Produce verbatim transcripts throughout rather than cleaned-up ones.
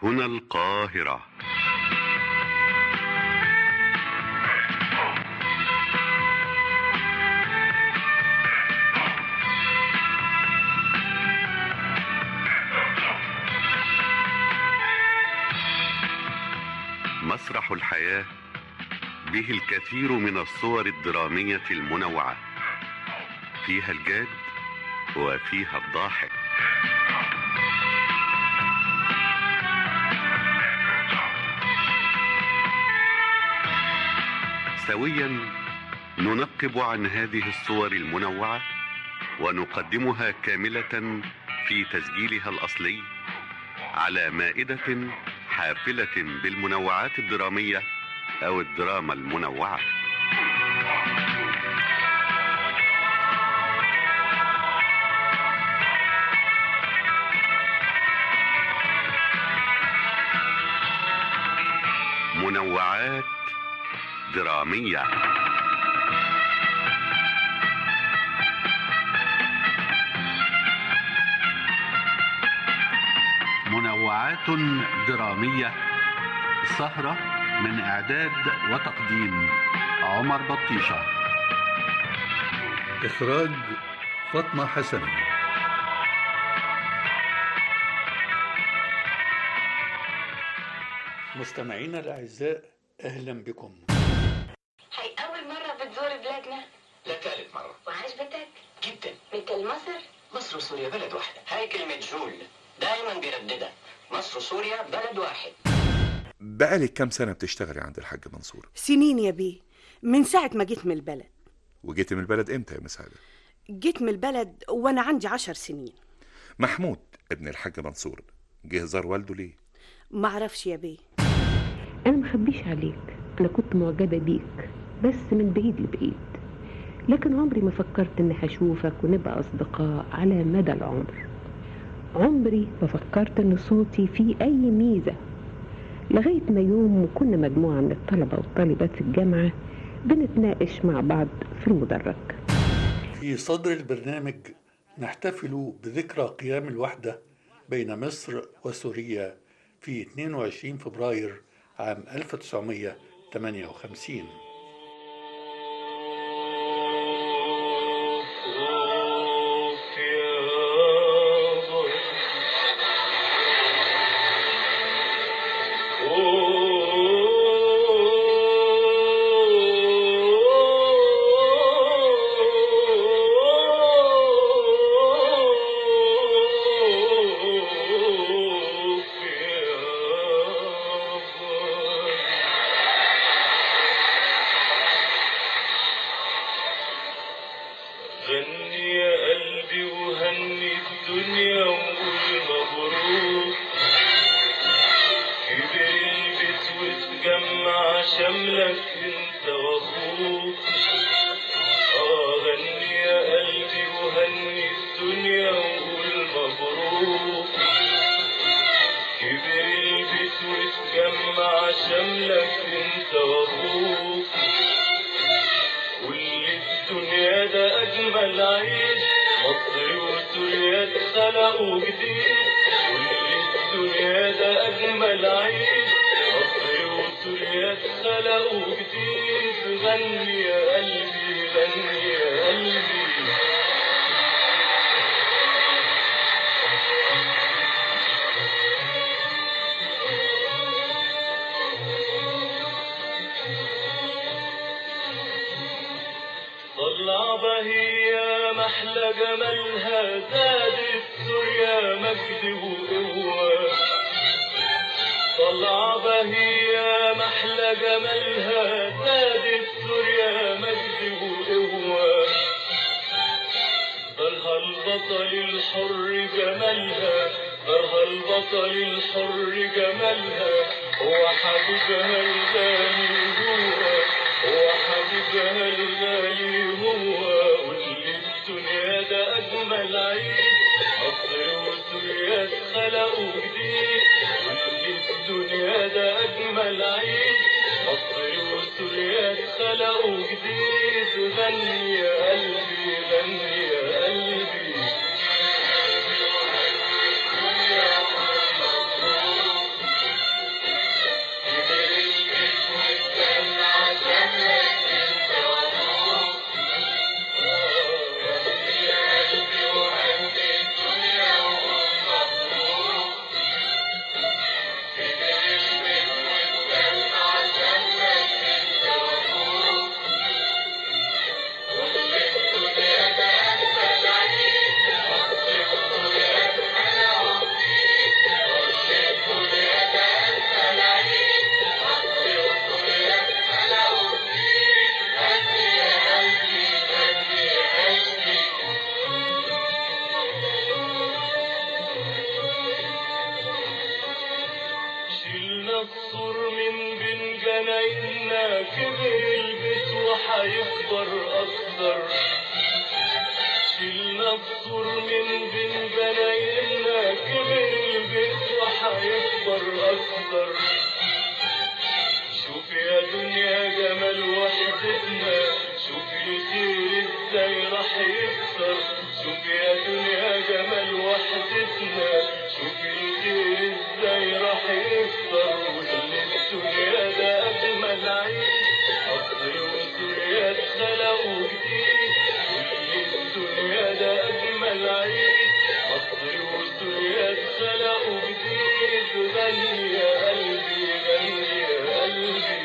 هنا القاهرة. مسرح الحياة به الكثير من الصور الدرامية المنوعة، فيها الجاد وفيها الضاحك. سويا ننقب عن هذه الصور المنوعة ونقدمها كاملة في تسجيلها الأصلي على مائدة حافلة بالمنوعات الدرامية أو الدراما المنوعة. منوعات درامية. منوعات درامية، سهرة من إعداد وتقديم عمر بطيشة، إخراج فاطمة حسن. مستمعينا الأعزاء، أهلا بكم. هي أول مرة بتزور بلادنا؟ لا، ثالث مرة. وعجبتك؟ جدا. مثل مصر؟ مصر وسوريا بلد واحدة. هاي كلمة جول دائما بيرددها، مصر وسوريا بلد واحد. بقالك كم سنة بتشتغلي عند الحاج منصور؟ سنين يا بيه، من ساعة ما جيت من البلد. وجيت من البلد امتى يا مساعدة؟ جيت من البلد وانا عندي عشر سنين. محمود ابن الحاج منصور جه زار والده ليه؟ معرفش يا بيه. انا مخبيش عليك، انا كنت معجبة بيك بس من بعيد لبعيد، لكن عمري ما فكرت اني هشوفك ونبقى اصدقاء على مدى العمر. عمري ما فكرت ان صوتي فيه اي ميزة، لغاية ما يوم كنا مجموعة من الطلبة والطالبات في الجامعة بنتناقش مع بعض في المدرج. في صدر البرنامج نحتفل بذكرى قيام الوحدة بين مصر وسوريا في اثنين وعشرين فبراير عام ألف وتسعمائة وثمانية وخمسين. غني يا قلبي وهني الدنيا وقول مبروك، كبر البيت وتجمع شملك انت واخوك. اه غني يا قلبي وهني الدنيا وقول مبروك، كبر البيت وتجمع شملك انت واخوك. الدنيا ده أجمل عيد، مصر وسوريا اتخلقوا جديد. الدنيا ده أجمل عيد، مصر وسوريا اتخلقوا جديد. غني يا قلبي غني يا قلبي. طلع بهية محلى جمالها، زادت سوريا مجد وقوة. طلع بهية محلى جمالها، زادت سوريا مجد وقوة. ظهرها البطل الحر جمالها، ظهرها البطل الحر جمالها. هو حبيبها الغالي هو، هو حبيبها الغالي هو. واللي الدنيا ده أجمل عيد، مصر وسوريا اتخلقوا جديد. واللي الدنيا ده أجمل عيد، مصر وسوريا اتخلقوا جديد. غني يا قلبي غني يا قلبي. النصر من بين جنايننا كبر البيت وحيكبر أكتر. شيلنا السور من بين جنايننا كبر البيت وحيكبر أكتر. شوف يا دنيا جمال وحدتنا، شوف الخير ازاي راح يكسر. شوف يا دنيا جمال وحدتنا، شوف الخير ازاي راح يكسر. وان الدنيا ده اجمل عيد، مصر وسوريا اتخلقوا جديد. وان الدنيا ده اجمل عيد، مصر وسوريا اتخلقوا جديد. غني يا قلبي غني يا قلبي.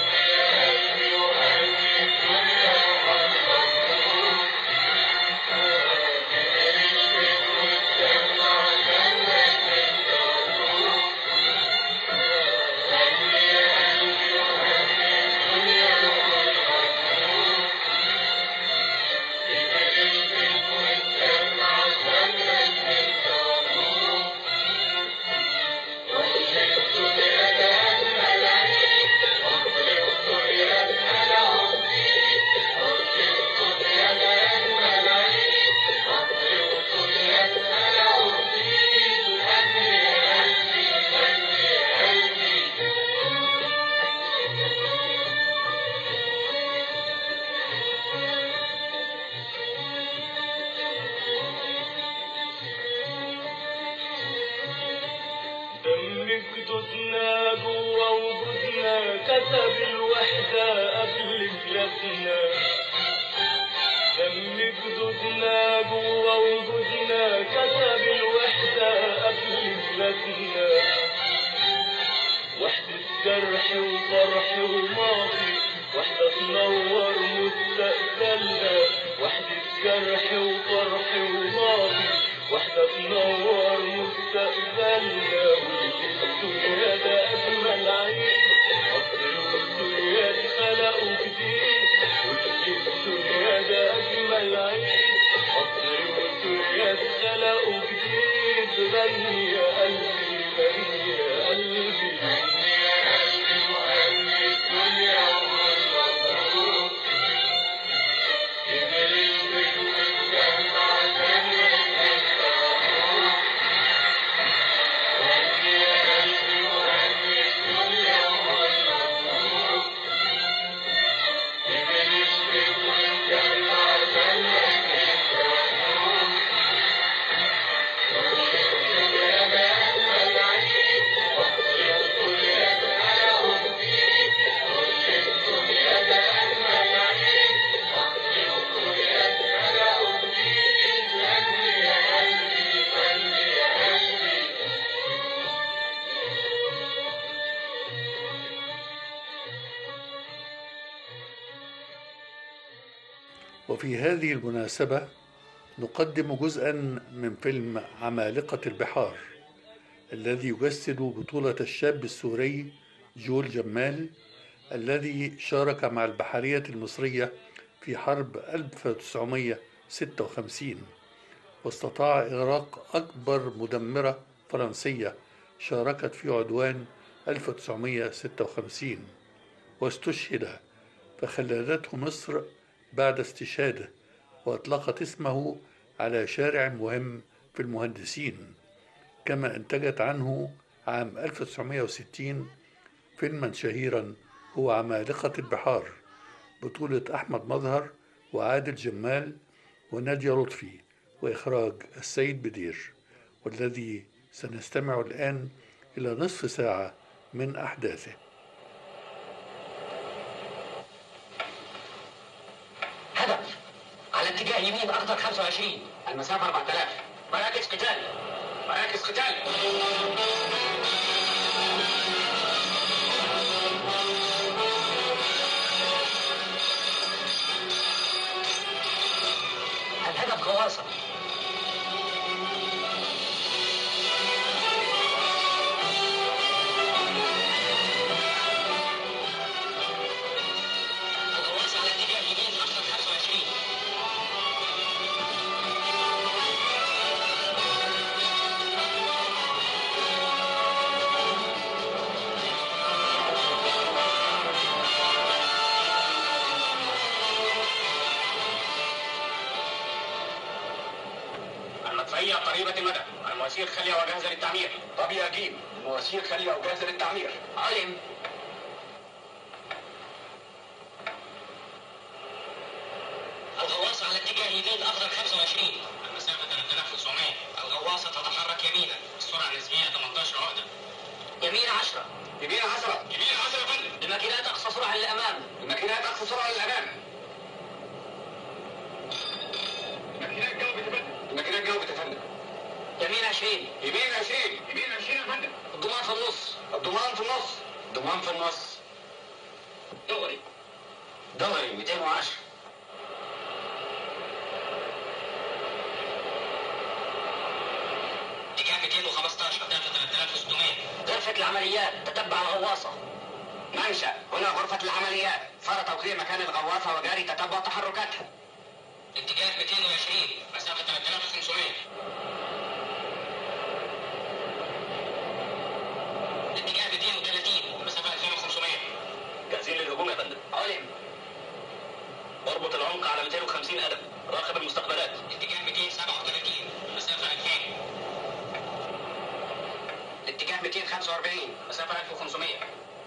جدودنا جوا وجودنا كتب الوحدة قبل بلادنا. دم جدودنا جوا وجودنا كتب الوحدة قبل بلادنا. وحدة جرح وفرح وماضي، وحدة تنور مستقبلنا. وحدة جرح وفرح وماضي، وحدة تنور مستقبلنا. والدنيا ده أجمل عيد، مصر والدنيا اتخلقوا جديد. والدنيا ده أجمل عيد، مصر والدنيا اتخلقوا جديد. غني يا قلبي غني يا قلبي. غني يا قلبي وغني الدنيا والمظلوم. كبر البيت واتجمع جنة الطاغوت. غني يا قلبي وغني الدنيا والمظلوم. كبر البيت واتجمع جنة الطاغوت. والدنيا ده أجمل عيد، مصر والدنيا اتخلقوا جديد. والدنيا ده أجمل عيد، مصر والدنيا اتخلقوا جديد. غني يا قلبي غني يا قلبي. وفي هذه المناسبة نقدم جزءا من فيلم عمالقة البحار الذي يجسد بطولة الشاب السوري جول جمال الذي شارك مع البحرية المصرية في حرب ألف وتسعمائة وستة وخمسين واستطاع إغراق أكبر مدمرة فرنسية شاركت في عدوان ألف وتسعمائة وستة وخمسين واستشهد، فخلدته مصر بعد استشهاده وأطلقت اسمه على شارع مهم في المهندسين. كما انتجت عنه عام ألف وتسعمائة وستين فيلما شهيرا هو عمالقة البحار بطولة أحمد مظهر وعادل جمال ونادية لطفي وإخراج السيد بدير، والذي سنستمع الآن إلى نصف ساعة من أحداثه. هدف على اتجاه يمين أخضر خمسة وعشرين، المسافة أربعة آلاف. مراكز قتال مراكز قتال. الهدف غواصة. الغواصة على اتجاه يمين أخضر خمسة وعشرين. المواسير خالية وجاهزة للتعمير. طب يا جيم، المواسير خالية وجاهزة للتعمير. علم. الغواصة على اتجاه يمين أفضل خمسة وعشرين. المسافة ثلاثة آلاف وتسعمية. الغواصة تتحرك يمينا. السرعة النسبية ثمانية عشر عقدة. يمين عشرة. يمين عشرة. يمين عشرة يا فندم. الماكينات أقصى سرعة للأمام. الماكينات أقصى سرعة للأمام. الماكينات جاوبت يا فندم. الماكينات جاوبت يا فندم. يمين عشرين. يمين عشرين. يمين عشرين يا فندم. الضمان في النص. الضمان في النص. الضمان في النص. دغري. دغري مئتين وعشرة. اتجاه مئتين وخمستاشر. دافع ثلاثة آلاف وستمية. غرفة العمليات تتبع الغواصة. منشأ. هنا غرفة العمليات. صار توقيع مكان الغواصة وجاري تتبع تحركاتها. اتجاه مئتين وعشرين. مسافة ثلاثة آلاف وخمسمية. اتجاه مئتين وثلاثين. مسافة ألفين وخمسمية. جاهزين للهجوم يا فندم. علم. اربط العمق على مئتين وخمسين قدم. راقب المستقبلات. اتجاه مئتين وسبعة وثلاثين. مسافة ألفين. الاتجاه مئتين وخمسة وأربعين. مسافة ألف وخمسمية.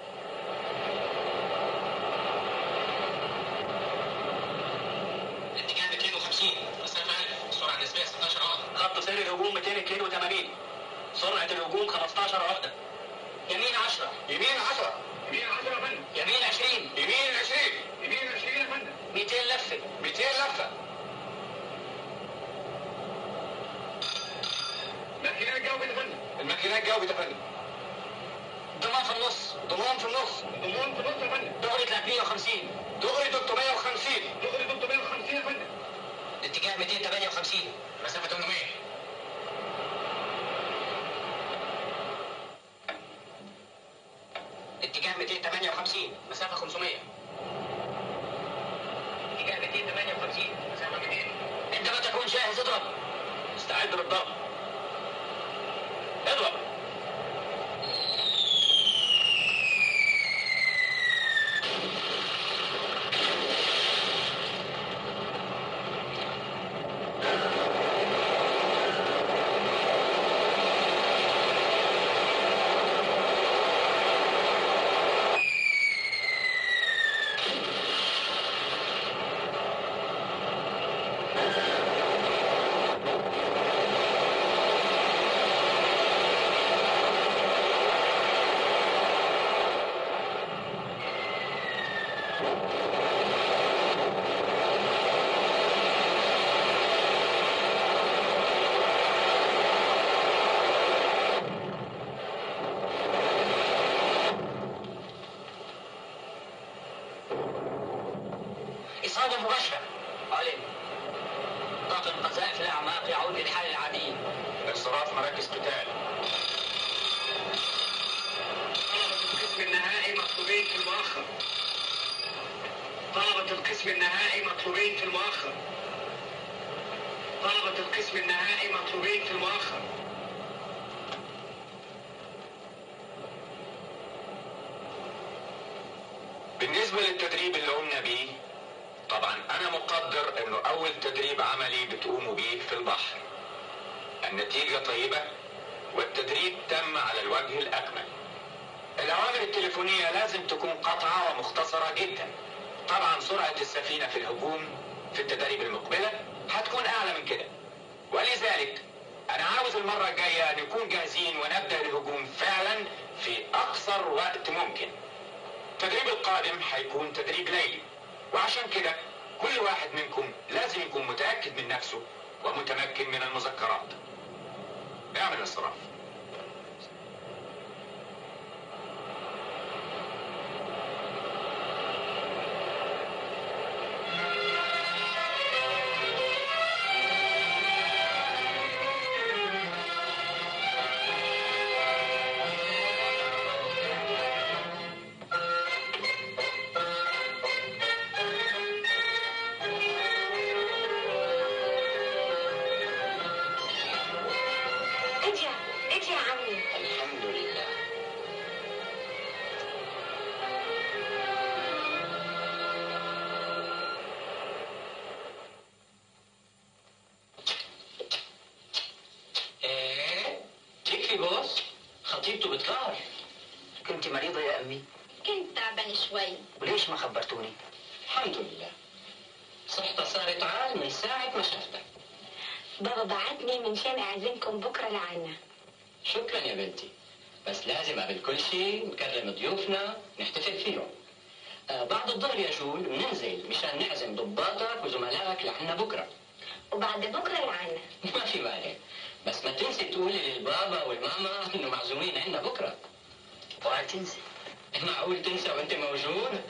الاتجاه مئتين وخمسين. مسافة ألف. السرعة النسبية ستاشر عقدة. خط سير الهجوم مئتين واثنين وثمانين. سرعة الهجوم خمستاشر عقدة. يمين عشرة. يمين عشرة. يمين عشرة يا فندم. يمين عشرين. يمين عشرين. يمين عشرين يا فندم. مئتين لفة. مئتين لفة. الماكينات جاوبت يا فندم. الماكينات جاوبت يا فندم. ضمان في النص. ضمان في النص. ضمان في النص يا فندم. دغري ثلاثمية وخمسين. دغري ثلاثمية وخمسين. دغري ثلاثمية وخمسين يا فندم. الاتجاه مئتين وثمانية وخمسين. مسافة ثمانمية. اتجاه مئتين وثمانية وخمسين. مسافة خمسمية. اتجاه مئتين وثمانية وخمسين. مسافة مئتين. عندما تكون جاهز اضرب. استعد للضرب. اضرب. إصابة مباشرة. علم. ضغط القذائف الأعماق يعود للحالة العادية. انصراف مراكز قتال. طلبة القسم النهائي مطلوبين في المؤخر. طلبة القسم النهائي مطلوبين في المؤخر. طلبة القسم النهائي مطلوبين في المؤخر. بالنسبة للتدريب اللي قمنا بيه، طبعا انا مقدر انه اول تدريب عملي بتقوموا بيه في البحر. النتيجة طيبة والتدريب تم على الوجه الاكمل. الاوامر التليفونية لازم تكون قطعة ومختصرة جدا. طبعا سرعة السفينة في الهجوم في التدريب المقبلة هتكون اعلى من كده، ولذلك انا عاوز المرة الجاية نكون جاهزين ونبدأ الهجوم فعلا في اقصر وقت ممكن. التدريب القادم هيكون تدريب ليلي، وعشان كده كل واحد منكم لازم يكون متأكد من نفسه ومتمكن من المذكرات. اعمل الانصراف. بيطلعش. كنت مريضة يا أمي؟ كنت تعبان شوي. وليش ما خبرتوني؟ الحمد لله، صحتها صارت عال من ساعة ما شفتك. بابا بعتني من شان أعزمكم بكرة لعنا. شكرا يا بنتي، بس لازم قبل كل شيء نكرم ضيوفنا نحتفل فيهم. آه بعد الظهر يا جول بننزل مشان نعزم ضباطك وزملائك لعنا بكرة. وبعد بكرة لعنا. ما في مانع، بس ما تنسي تقولي للبابا والماما انه معزومين عنا بكرة. اوعى تنسي. معقول تنسى وانت موجود؟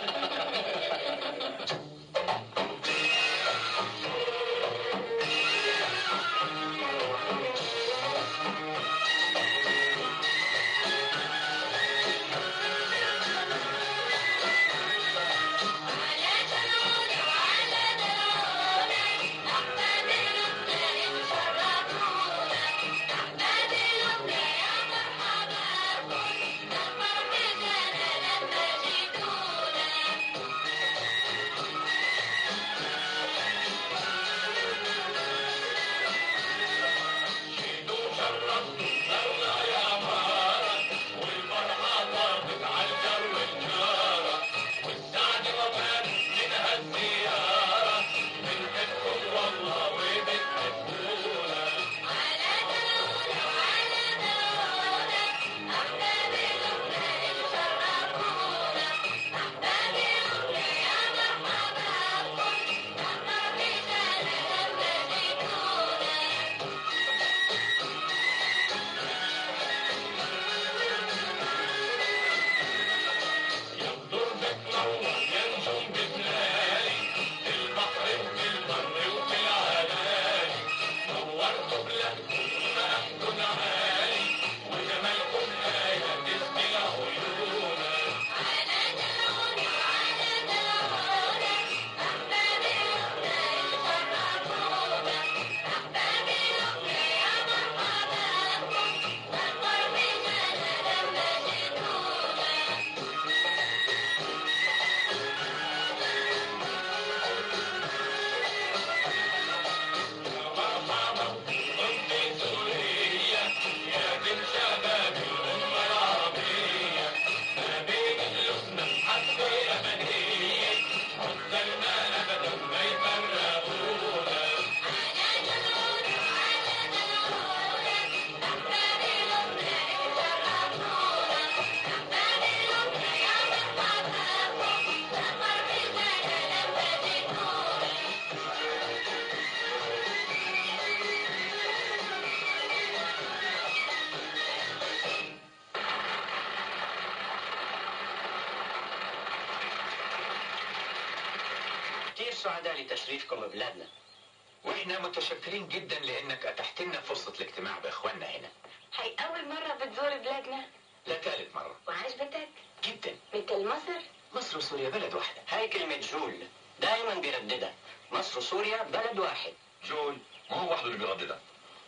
كثير سعداء لتشريفكم ببلادنا. واحنا متشكرين جدا لانك اتحت لنا فرصة الاجتماع باخواننا هنا. هي أول مرة بتزور بلادنا. لثالث مرة. وعجبتك؟ جدا. مثل مصر؟ مصر وسوريا بلد واحدة. هاي كلمة جول دائما بيرددها، مصر وسوريا بلد واحد. جول ما هو وحده اللي بيرددها،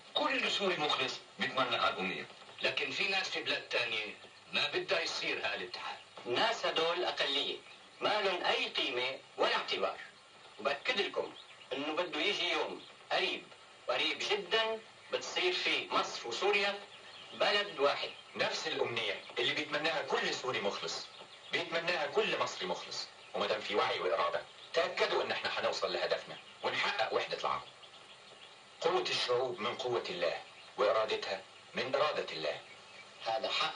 كل سوري مخلص بيتمنى هالأمنية، لكن في ناس في بلاد تانية ما بدها يصير هالاتحاد. الناس هدول أقلية ما لهم أي قيمة ولا اعتبار، وبأكد لكم إنه بده يجي يوم قريب وقريب جدا بتصير فيه مصر وسوريا بلد واحد. نفس الامنية اللي بيتمناها كل سوري مخلص بيتمناها كل مصري مخلص، وما دام في وعي وإرادة تأكدوا ان احنا هنوصل لهدفنا ونحقق وحدة العرب. قوة الشعوب من قوة الله وإرادتها من إرادة الله. هذا حق.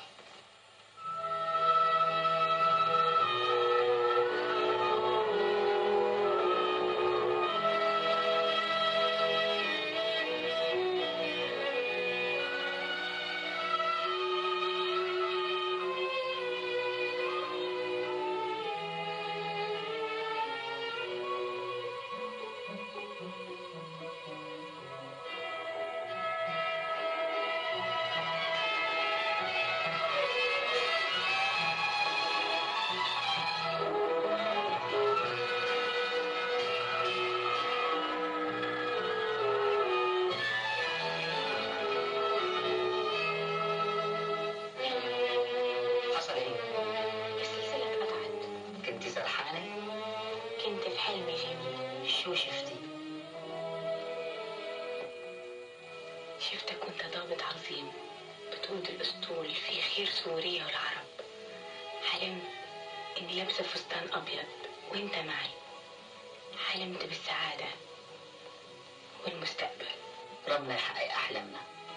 خير سوريا والعرب. حلمت إني لابسة فستان أبيض وإنت معي. حلمت بالسعادة والمستقبل. ربنا يحقق أحلامنا.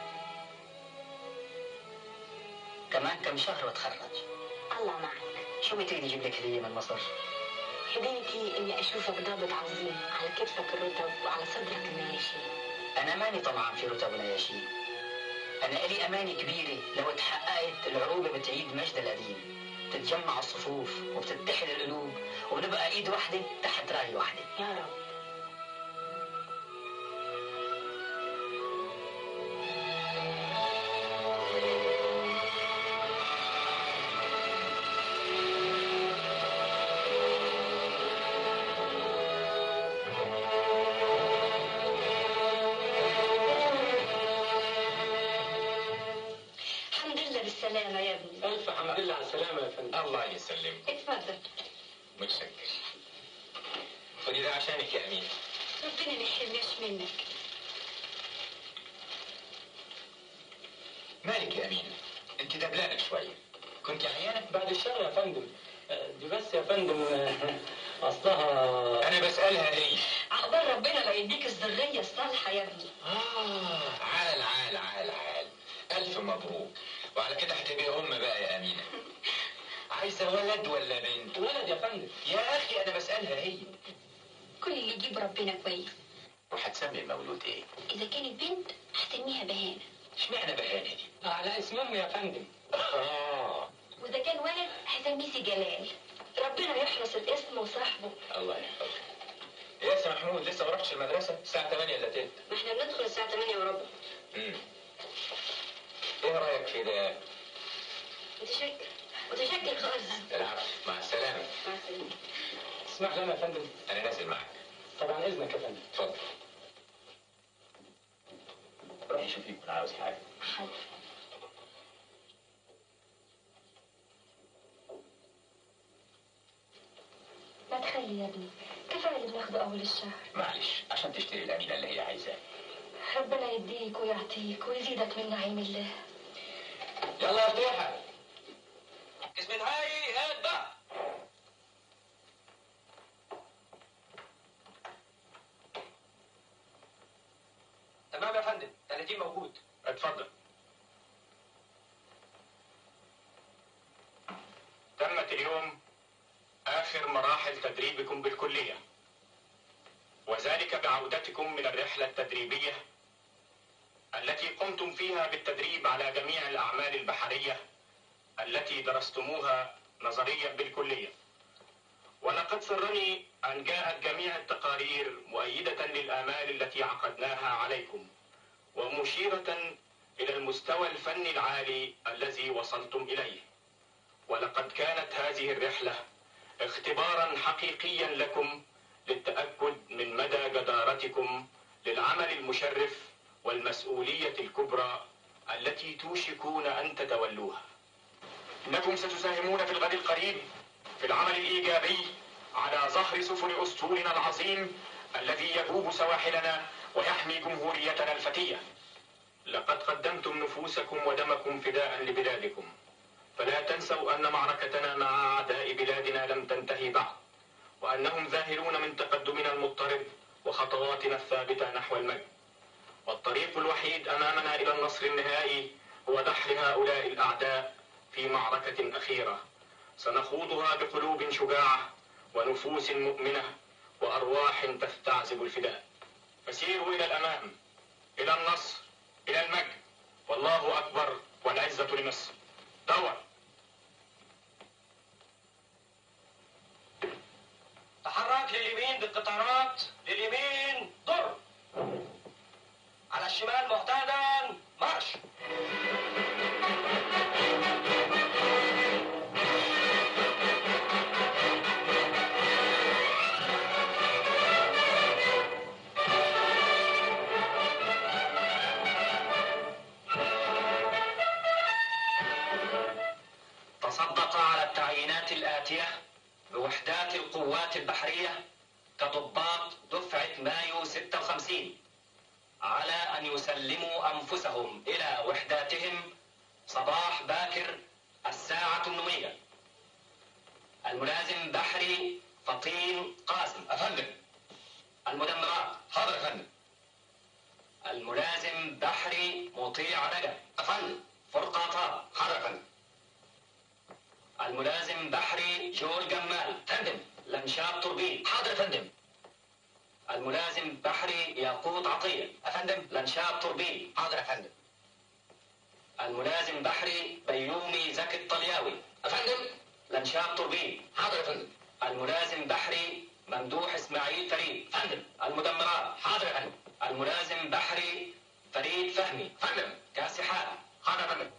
كمان كم شهر واتخرج. الله معك. شو بتريد أجيب لك هدية من مصر؟ هديتي إني أشوفك ضابط عظيم، على كتفك الرتب وعلى صدرك النياشين. أنا ماني طمعان في رتب ونياشين. أنا إلي أماني كبيرة لو تحققت العروبة بتعيد مجد القديم، تتجمع الصفوف وبتتحد القلوب ونبقى إيد واحدة تحت راية واحدة. يا رب. بالسلامة يا ابني. ألف حمد لله على السلامة يا فندم. الله يسلمك. اتفضل. متشكر. خدي ده عشانك يا أمين. ربنا ما يحرمناش منك. مالك يا أمين؟ أنت دبلانة شوية. كنت عيانة؟ بعد الشر يا فندم. دي بس يا فندم أصلها. أنا بسألها هي. عقبال ربنا لا يديك الذرية الصالحة يا ابني. آه عال عال عال عال. ألف مبروك. وعلى كده هتبقي أم بقى يا أمينة. عايزة ولد ولا بنت؟ ولد يا فندم. يا أخي أنا بسألها هي. كل اللي يجيب ربنا كويس. وهتسمي المولود إيه؟ إذا كانت بنت هسميها بهانة. اشمعنى بهانة دي؟ على اسم أمي يا فندم. آه. وإذا كان ولد هسميه سي جلال. ربنا يحرس الاسم وصاحبه. الله يحفظك. يا سي محمود لسه ما رحتش المدرسة؟ الساعة ثمانية إلا تلت. ما احنا بندخل الساعة ثمانية وربع. امم. إيه رأيك في ده؟ متشكر. متشكر خالص. العفو، مع السلامة. مع السلامة. اسمح لنا يا فندم. أنا نازل معك. طبعا إذنك يا فندم. اتفضل. روحي شوفي يكون عاوز حاجة. حاضر. ما تخلي يا ابني، كفاية اللي بناخده أول الشهر. معلش عشان تشتري الأمينة اللي هي عايزاه. ربنا يديك ويعطيك ويزيدك من نعيم الله. يلا يا فتيحة. اسم نهائي هات بقى. تمام يا فندم، ثلاثين موجود. اتفضل. تمت اليوم آخر مراحل تدريبكم بالكلية، وذلك بعودتكم من الرحلة التدريبية التي قمتم فيها بالتدريب على جميع الأعمال البحرية التي درستموها نظريا بالكلية. ولقد سرني أن جاءت جميع التقارير مؤيدة للآمال التي عقدناها عليكم، ومشيرة إلى المستوى الفني العالي الذي وصلتم إليه. ولقد كانت هذه الرحلة اختبارا حقيقيا لكم للتأكد من مدى جدارتكم للعمل المشرف والمسؤولية الكبرى التي توشكون أن تتولوها. إنكم ستساهمون في الغد القريب في العمل الإيجابي على ظهر سفن أسطولنا العظيم الذي يجوب سواحلنا ويحمي جمهوريتنا الفتية. لقد قدمتم نفوسكم ودمكم فداء لبلادكم، فلا تنسوا أن معركتنا مع أعداء بلادنا لم تنتهي بعد، وأنهم ذاهلون من تقدمنا المضطرب وخطواتنا الثابتة نحو المجد. والطريق الوحيد أمامنا إلى النصر النهائي هو دحر هؤلاء الأعداء في معركة أخيرة سنخوضها بقلوب شجاعة ونفوس مؤمنة وأرواح تستعذب الفداء. فسيروا إلى الأمام، إلى النصر، إلى المجد، والله أكبر والعزة لمصر. دور. تحرك لليمين بالقطارات، لليمين ضرب. على الشمال معتادا مارش. تصدق على التعيينات الآتية بوحدات القوات البحرية كضباط دفعة مايو ستة وخمسين على أن يسلموا أنفسهم إلى وحداتهم صباح باكر الساعة ثمانية. الملازم بحري فطين قاسم. أفندم. المدمرات. حاضر يا فندم. الملازم بحري مطيع رجب. أفندم. فرقة طه. حاضر يا فندم. الملازم بحري جول جمال. فندم. لنشاب توربين. حاضر يا فندم. الملازم بحري ياقوت عطية. أفندم. لنشاب توربين. حاضر يا فندم. الملازم بحري بيومي زكي الطلياوي. أفندم. لنشاب توربين. حاضر يا فندم. الملازم بحري ممدوح اسماعيل فريد. فندم. المدمرات. حاضر يا فندم. الملازم بحري فريد فهمي. فندم. كاسحات. حاضر يا فندم.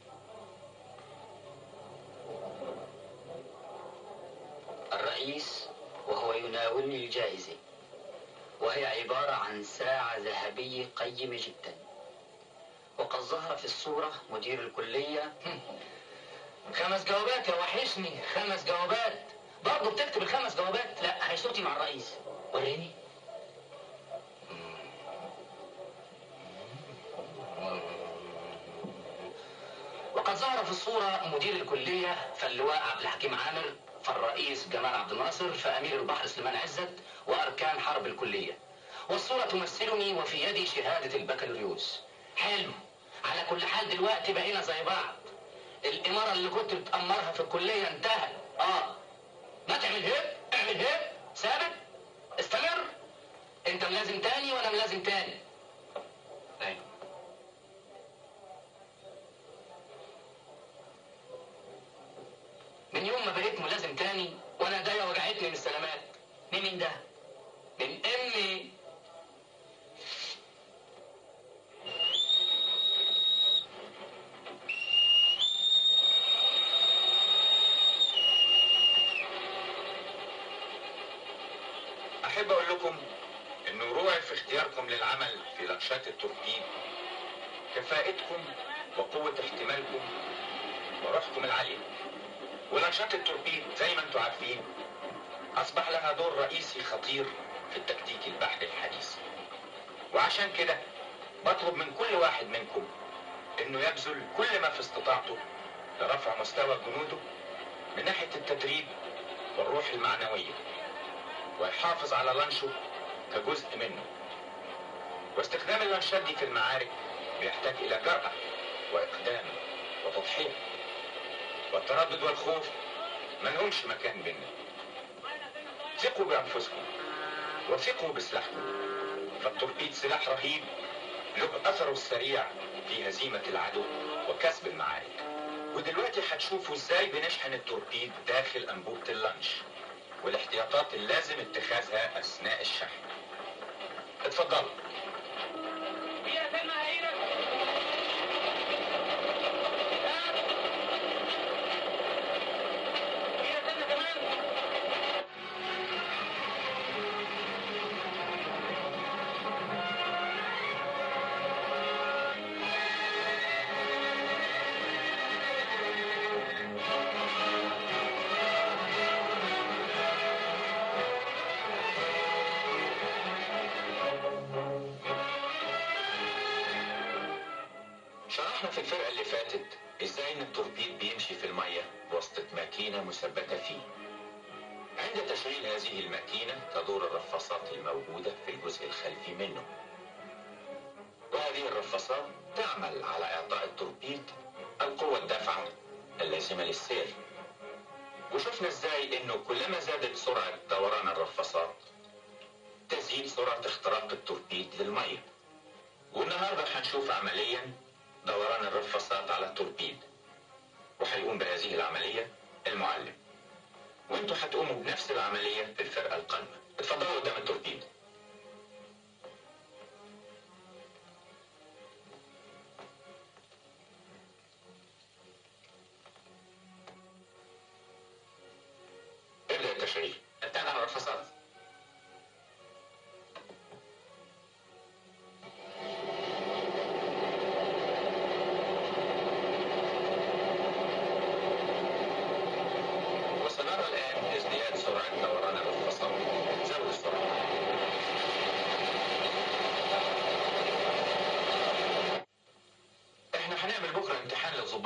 الرئيس وهو يناولني الجائزة، وهي عبارة عن ساعة ذهبية قيمة جدا، وقد ظهر في الصورة مدير الكلية. خمس جوابات يا وحشني، خمس جوابات. برضه بتكتب الخمس جوابات؟ لا، هي صورتي مع الرئيس. وريني. وقد ظهر في الصورة مدير الكلية فاللواء عبد الحكيم عامر، فالرئيس جمال عبد الناصر، فأمير البحر سليمان عزت، وأركان حرب الكلية. والصورة تمثلني وفي يدي شهادة البكالوريوس. حلو. على كل حال دلوقتي بقينا زي بعض. الإمارة اللي كنت بتأمرها في الكلية انتهت. اه ما تعمل هيك، اعمل هيك، ثابت، استمر. انت ملازم تاني وانا ملازم تاني. ايوه. من يوم ما بقيت ملازم تاني وانا ايديا وجعتني من السلامات. مين مين ده؟ من امي. أحب أقول لكم إن روعي في اختياركم للعمل في لانشات التوربيد كفاءتكم وقوة احتمالكم وروحكم العالية. ولانشات التوربيد زي ما انتم عارفين أصبح لها دور رئيسي خطير في التكتيك البحري الحديث. وعشان كده بطلب من كل واحد منكم إنه يبذل كل ما في استطاعته لرفع مستوى جنوده من ناحية التدريب والروح المعنوية، ويحافظ على لانشه كجزء منه. واستخدام اللانشات دي في المعارك بيحتاج إلى جرأة وإقدام وتضحية، والتردد والخوف ما لهمش مكان بينا. ثقوا بأنفسكم وثقوا بسلاحكم، فالتوربيد سلاح رهيب له أثره السريع في هزيمة العدو وكسب المعارك. ودلوقتي هتشوفوا ازاي بنشحن التوربيد داخل أنبوبة اللانش والاحتياطات اللازم اتخاذها أثناء الشحن. اتفضلوا. شرحنا في الفرقة اللي فاتت ازاي ان التوربيد بيمشي في المية بواسطة ماكينة مثبتة فيه. عند تشغيل هذه الماكينة تدور الرفاصات الموجودة في الجزء الخلفي منه، وهذه الرفاصات تعمل على إعطاء التوربيد القوة الدافعة اللازمة للسير. وشفنا ازاي انه كلما زادت سرعة دوران الرفاصات تزيد سرعة اختراق التوربيد للمية. والنهاردة هنشوف عمليا دوران الرفاصات على التوربيد، وهيقوم بهذه العملية المعلم، وانتوا هتقوموا بنفس العملية في الفرقة القادمة. اتفضلوا قدام التوربيد. ابدأ التشغيل. ابتعد عن الرفاصات. وسنرى الآن ازدياد سرعة دوران الرفاصات. زود السرعة. احنا هنعمل بكرة امتحان للظباط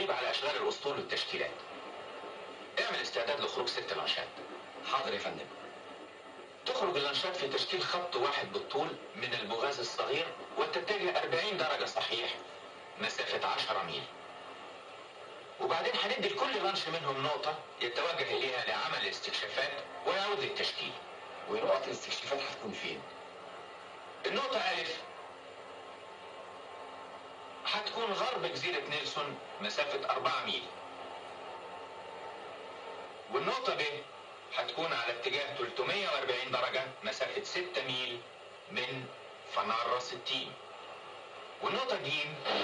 التدريب على اشغال الاسطول والتشكيلات. اعمل استعداد لخروج ست لانشات. حاضر يا فندم. تخرج اللانشات في تشكيل خط واحد بالطول من البوغاز الصغير وتتجه أربعين درجة صحيح مسافة عشرة ميل. وبعدين هندي لكل لانش منهم نقطة يتوجه إليها لعمل الاستكشافات ويعود للتشكيل. ونقط الاستكشافات هتكون فين؟ النقطة ألف هتكون غرب جزيرة نيلسون مسافة أربعة ميل. والنقطة ب هتكون على اتجاه ثلاثمائة وأربعين درجة مسافة ستة ميل من فنار راس التين. والنقطة ج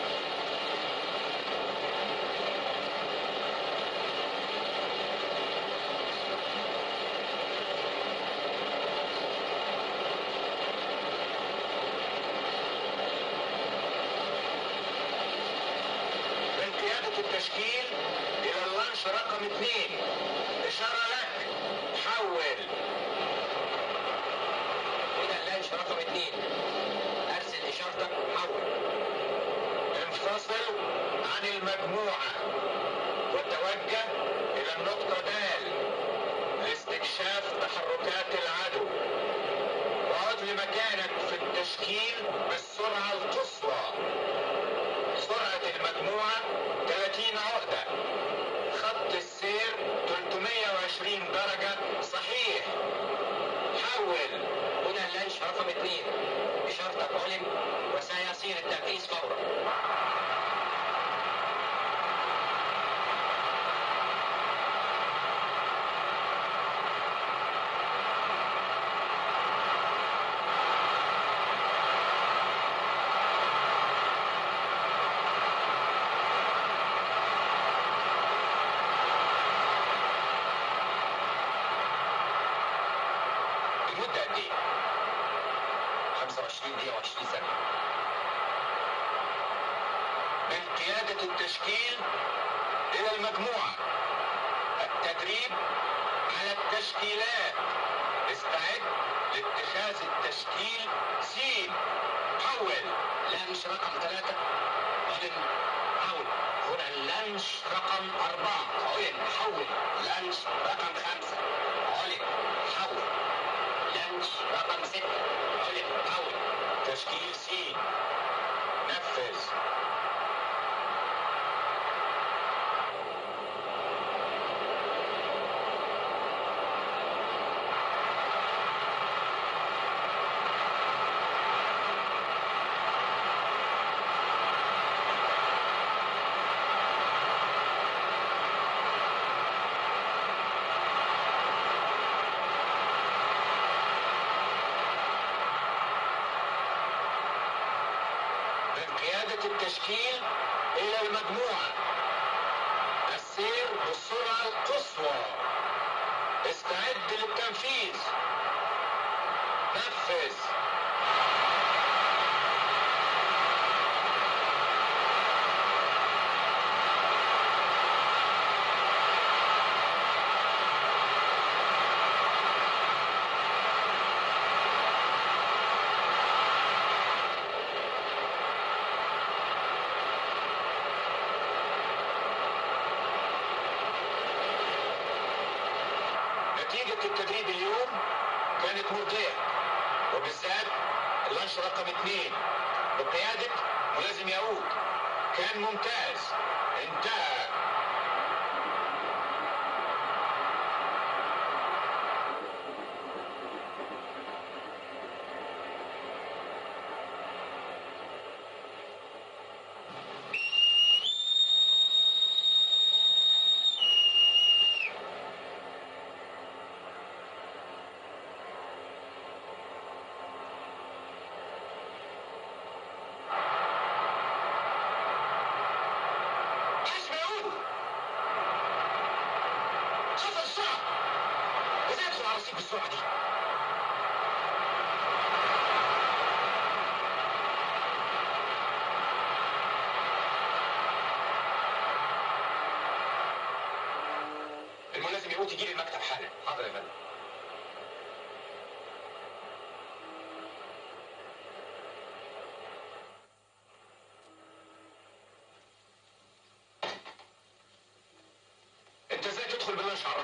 من قيادة التشكيل إلى اللانش رقم اثنين. إشارة لك، حول. هنا اللانش رقم اثنين. أرسل إشارتك، حول. انفصل عن المجموعة وتوجه إلى النقطة د لاستكشاف تحركات العدو. وعد لمكانك في التشكيل بالسرعة القصوى. سرعة المجموعة ثلاثين عقدة. خط السير ثلاثمائة وعشرين درجة صحيح. حول. هنا اللانش رقم اثنين. إشارتك علم وسيصير التنفيذ فورا. المدة قد ايه؟ خمسة وعشرين دقيقة وعشرين ثانية. من قيادة التشكيل إلى المجموعة. التدريب على التشكيلات. استعد لاتخاذ التشكيل س. حول. لانش رقم ثلاثة. علم. حول. هنا اللانش رقم أربعة. علم. حول. لانش رقم خمسة. علم. حول. لانش رقم ستة. علم. حول. تشكيل س. نفذ. التشكيل إلى المجموعة. السير بالسرعة القصوى. استعد للتنفيذ. نفذ. نتيجة التدريب اليوم كانت مرضية، وبالذات اللانش رقم اثنين بقيادة ملازم ياقوت كان ممتاز. انتهى. بالسرعة دي. الملازم يقول تجي لي المكتب حالا. حاضر يا فندم.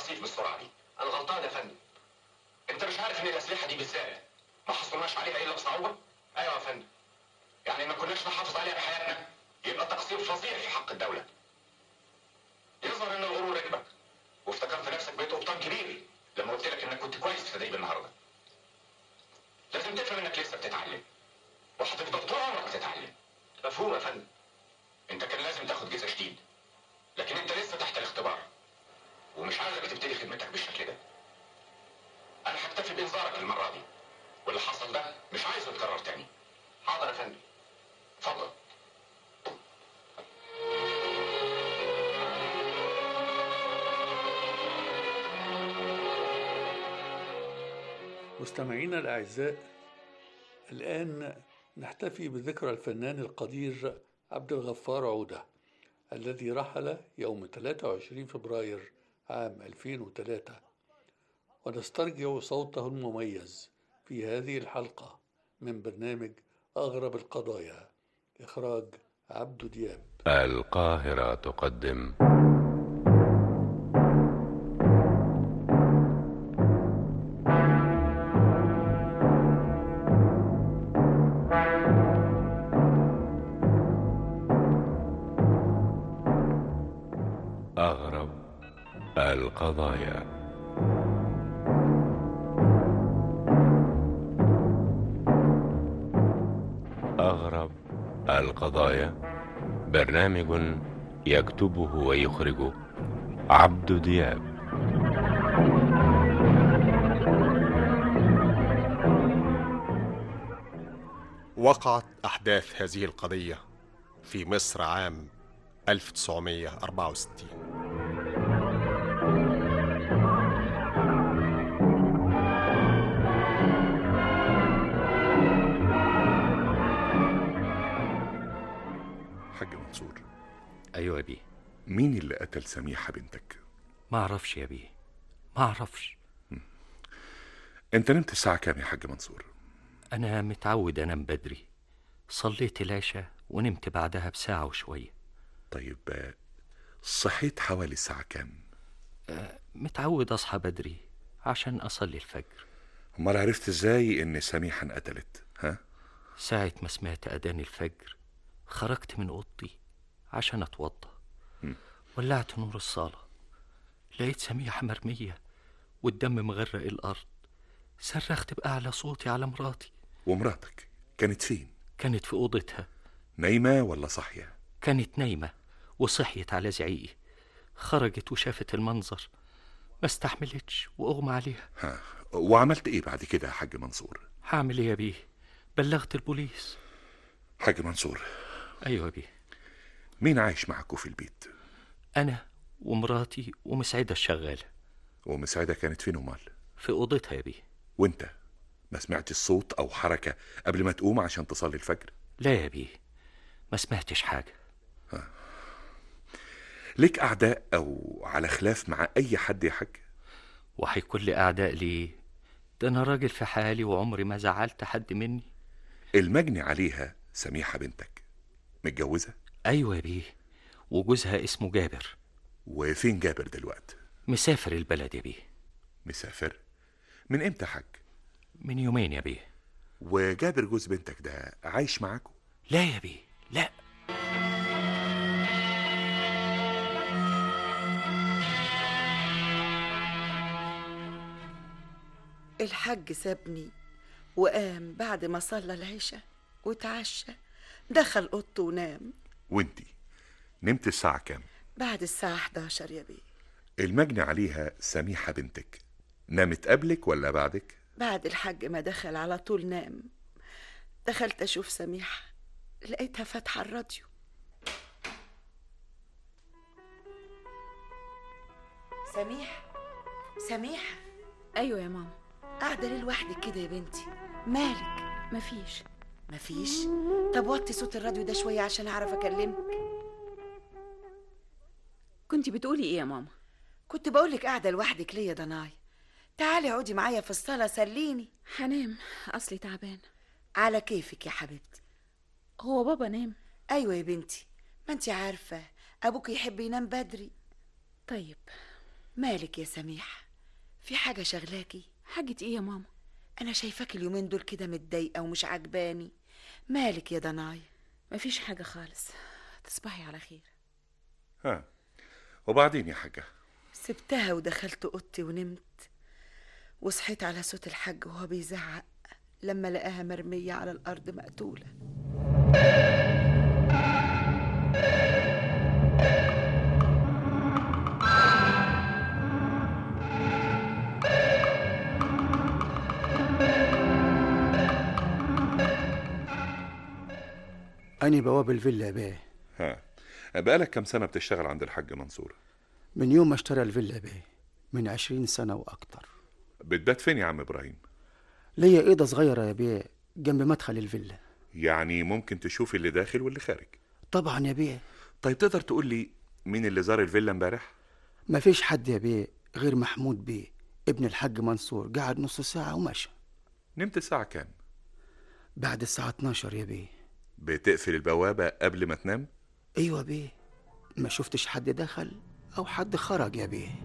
الرصيف بالسرعه دي. انا غلطان يا فندم. انت مش عارف ان الاسلحه دي بالذات ما حصلناش عليها الا بصعوبه؟ ايوه يا فندم. يعني ما كناش نحافظ عليها بحياتنا يبقى تقصير فظيع في حق الدوله. يظهر ان الغرور ركبك وافتكرت نفسك بقيت قبطان كبير لما قلت لك انك كنت كويس في تدريب النهارده. لازم تفهم انك لسه بتتعلم وهتفضل طول عمرك تتعلم. مفهوم يا فندم. انت كان لازم تاخد جيزه شديد، لكن انت لسه تحت الاختبار ومش عايزك تبتدي خدمتك بالشكل ده. انا هكتفي بانذارك المره دي، واللي حصل ده مش عايزه يتكرر تاني. حاضر يا فندم. اتفضل. مستمعينا الأعزاء، الآن نحتفي بذكرى الفنان القدير عبد الغفار عودة الذي رحل يوم ثلاثة وعشرين فبراير عام ألفين وثلاثة، ونسترجع صوته المميز في هذه الحلقة من برنامج أغرب القضايا. إخراج عبدو دياب. القاهرة تقدم أغرب القضايا. أغرب القضايا برنامج يكتبه ويخرجه عبدو دياب. وقعت أحداث هذه القضية في مصر عام ألف وتسعمائة وأربعة وستين. حاج منصور. ايوه يا بيه. مين اللي قتل سميحة بنتك؟ ما اعرفش يا بيه، ما اعرفش. انت نمت الساعة كام يا حاج منصور؟ انا متعود انام بدري، صليت العشاء ونمت بعدها بساعة وشوية. طيب صحيت حوالي الساعة كام؟ أه متعود اصحى بدري عشان اصلي الفجر. امال عرفت ازاي ان سميحة انقتلت؟ ها؟ ساعة ما سمعت اذان الفجر خرجت من اوضتي عشان اتوضى، ولعت نور الصالة، لقيت سميحة مرمية والدم مغرق الارض. صرخت بأعلى صوتي على مراتي. ومراتك كانت فين؟ كانت في اوضتها. نايمة ولا صحية؟ كانت نايمة وصحيت على زعيقي. خرجت وشافت المنظر ما استحملتش واغمى عليها. ها، وعملت ايه بعد كده يا حاج منصور؟ هعمل ايه يا بيه؟ بلغت البوليس. حاج منصور. ايوه يا بيه. مين عايش معكوا في البيت؟ انا ومراتي ومسعدة الشغالة. ومسعدة كانت فين امال؟ في اوضتها يا بيه. وانت ما سمعتش صوت او حركة قبل ما تقوم عشان تصلي الفجر؟ لا يا بيه، ما سمعتش حاجة. ها. ليك اعداء او على خلاف مع اي حد يا حاج؟ وهيكون لي اعداء ليه؟ ده انا راجل في حالي وعمري ما زعلت حد مني. المجني عليها سميحة بنتك متجوزة؟ ايوه يا بيه، وجوزها اسمه جابر. وفين جابر دلوقتي؟ مسافر البلد يا بيه. مسافر؟ من امتى حاج؟ من يومين يا بيه. وجابر جوز بنتك ده عايش معاكم؟ لا يا بيه، لا. الحاج سابني وقام بعد ما صلى العشاء وتعشى، دخل اوضته ونام. وانتي نمت الساعة كام؟ بعد الساعة حداشر يا بيه. المجني عليها سميحة بنتك نامت قبلك ولا بعدك؟ بعد الحاج ما دخل على طول نام. دخلت اشوف سميحة، لقيتها فاتحة الراديو. سميحة سميحة. ايوه يا ماما. قاعدة ليه لوحدك كده يا بنتي؟ مالك؟ مفيش. مفيش؟ طب وطي صوت الراديو ده شوية عشان اعرف اكلمك. كنتي بتقولي ايه يا ماما؟ كنت بقولك قاعدة لوحدك ليه يا ضناي؟ تعالي اقعدي معايا في الصالة سليني. هنام، اصلي تعبان. على كيفك يا حبيبتي. هو بابا نام؟ ايوه يا بنتي، ما انتي عارفة ابوك يحب ينام بدري. طيب مالك يا سميح؟ في حاجة شغلاكي؟ حاجة ايه يا ماما؟ أنا شايفاك اليومين دول كده متضايقة ومش عجباني. مالك يا دناي؟ مفيش حاجة خالص، تصبحي على خير. ها وبعدين يا حاجة؟ سبتها ودخلت أوضتي ونمت، وصحيت على صوت الحاج وهو بيزعق لما لقاها مرمية على الأرض مقتولة. أنا بواب الفيلا يا بيه. ها بقالك كم سنة بتشتغل عند الحاج منصور؟ من يوم ما اشترى الفيلا يا بيه، من عشرين سنة وأكتر. بتبات فين يا عم إبراهيم؟ ليا إيضة صغيرة يا بيه جنب مدخل الفيلا. يعني ممكن تشوف اللي داخل واللي خارج؟ طبعا يا بيه. طيب تقدر تقول لي مين اللي زار الفيلا امبارح؟ مفيش حد يا بيه غير محمود بيه ابن الحاج منصور، قعد نص ساعة ومشى. نمت الساعة كام؟ بعد الساعة اتناشر يا بيه. بتقفل البوابة قبل ما تنام؟ ايوه بيه، ما شفتش حد دخل او حد خرج يا بيه.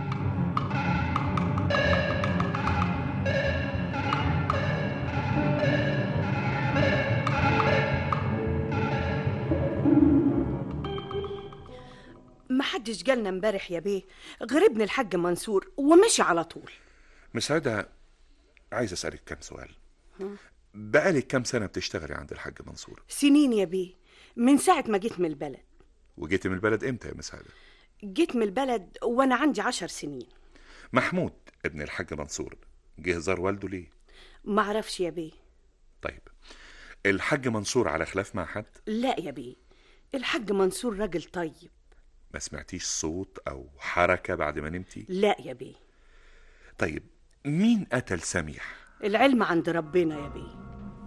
ما حدش جالنا امبارح يا بيه غير ابن الحاج منصور ومشي على طول. مسعدة، عايز اسألك كام سؤال. بقالك كام سنة بتشتغلي عند الحاج منصور؟ سنين يا بيه، من ساعة ما جيت من البلد. وجيت من البلد امتى يا مسعدة؟ جيت من البلد وانا عندي عشر سنين. محمود ابن الحاج منصور جه زار والده ليه؟ معرفش يا بيه. طيب الحاج منصور على خلاف مع حد؟ لا يا بيه، الحاج منصور راجل طيب. ما سمعتيش صوت او حركة بعد ما نمتي؟ لا يا بيه. طيب مين قتل سميح؟ العلم عند ربنا يا بيه.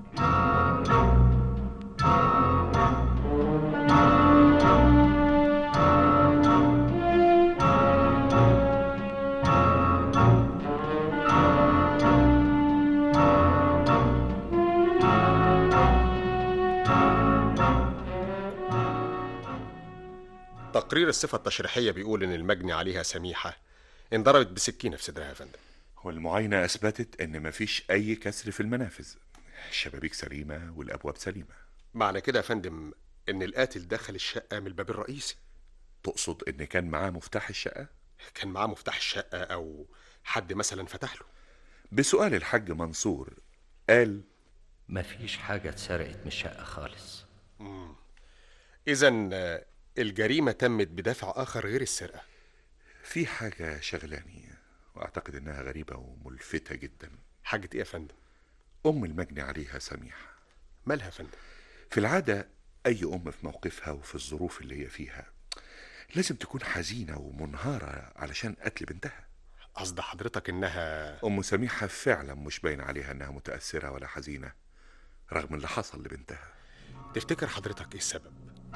تقرير الصفة التشريحية بيقول إن المجني عليها سميحة انضربت بسكينة في صدرها يا فندم. والمعاينة أثبتت إن مفيش أي كسر في المنافذ، الشبابيك سليمة والأبواب سليمة. معنى كده يا فندم إن القاتل دخل الشقة من الباب الرئيسي. تقصد إن كان معاه مفتاح الشقة؟ كان معاه مفتاح الشقة أو حد مثلا فتح له. بسؤال الحاج منصور قال مفيش حاجة اتسرقت من الشقة خالص. إذن الجريمة تمت بدافع آخر غير السرقة. في حاجة شغلاني وأعتقد إنها غريبة وملفتة جدا. حاجة إيه يا فندم؟ أم المجني عليها سميح. مالها يا فندم؟ في العادة أي أم في موقفها وفي الظروف اللي هي فيها لازم تكون حزينة ومنهارة علشان قتل بنتها. قصد حضرتك إنها أم سميحة فعلا مش باين عليها إنها متأثرة ولا حزينة رغم اللي حصل لبنتها. تفتكر حضرتك إيه السبب؟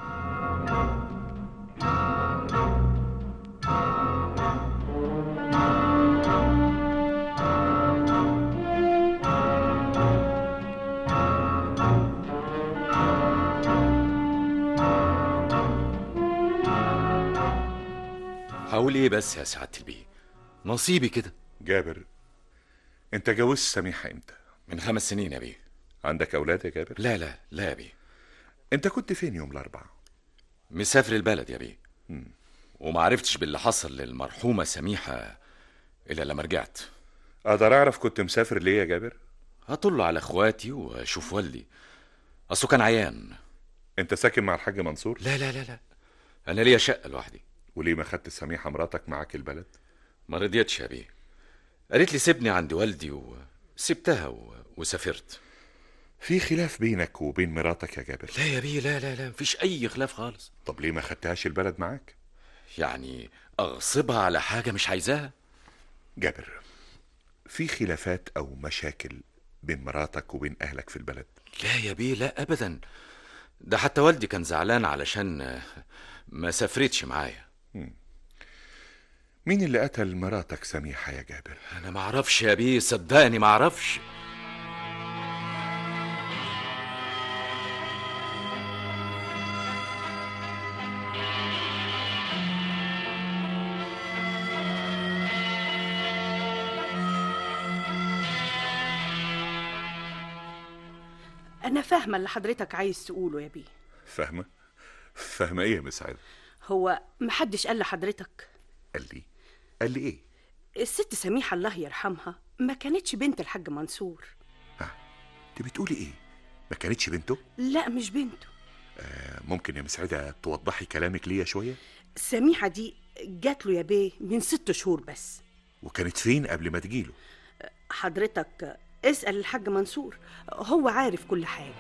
هقول ايه بس يا سعادة البيه، نصيبي كده. جابر، انت جوزت سميحة امتى؟ من خمس سنين يا بيه. عندك اولاد يا جابر؟ لا لا لا يا بيه. انت كنت فين يوم الاربعاء؟ مسافر البلد يا بيه، وما عرفتش باللي حصل للمرحومة سميحة الا لما رجعت. اقدر اعرف كنت مسافر ليه يا جابر؟ هطل على اخواتي واشوف والدي، اصله كان عيان. انت ساكن مع الحاج منصور؟ لا لا لا لا، انا ليا شقة لوحدي. وليه ما خدت سميحة مراتك معاك البلد؟ ما رضيتش يا بيه، قالت لي سيبني عند والدي وسبتها و... وسافرت. في خلاف بينك وبين مراتك يا جابر؟ لا يا بيه، لا لا لا، مفيش اي خلاف خالص. طب ليه ما خدتهاش البلد معاك؟ يعني اغصبها على حاجة مش عايزاها؟ جابر، في خلافات او مشاكل بين مراتك وبين اهلك في البلد؟ لا يا بيه، لا ابدا، ده حتى والدي كان زعلان علشان ما سافرتش معايا. مين اللي قتل مراتك سميحة يا جابر؟ انا ما اعرفش يا بيه، صدقني ما اعرفش. انا فاهمه اللي حضرتك عايز تقوله يا بيه. فاهمه فاهمه ايه يا مس عايده؟ هو محدش قال لحضرتك؟ قال لي قال لي ايه؟ الست سميحه الله يرحمها ما كانتش بنت الحاج منصور. انت بتقولي ايه؟ ما كانتش بنته؟ لا مش بنته. آه ممكن يا مس عايده توضحي كلامك ليا شويه؟ سميحه دي جات له يا بيه من ست شهور بس. وكانت فين قبل ما تجيله؟ حضرتك اسأل الحاج منصور، هو عارف كل حاجة.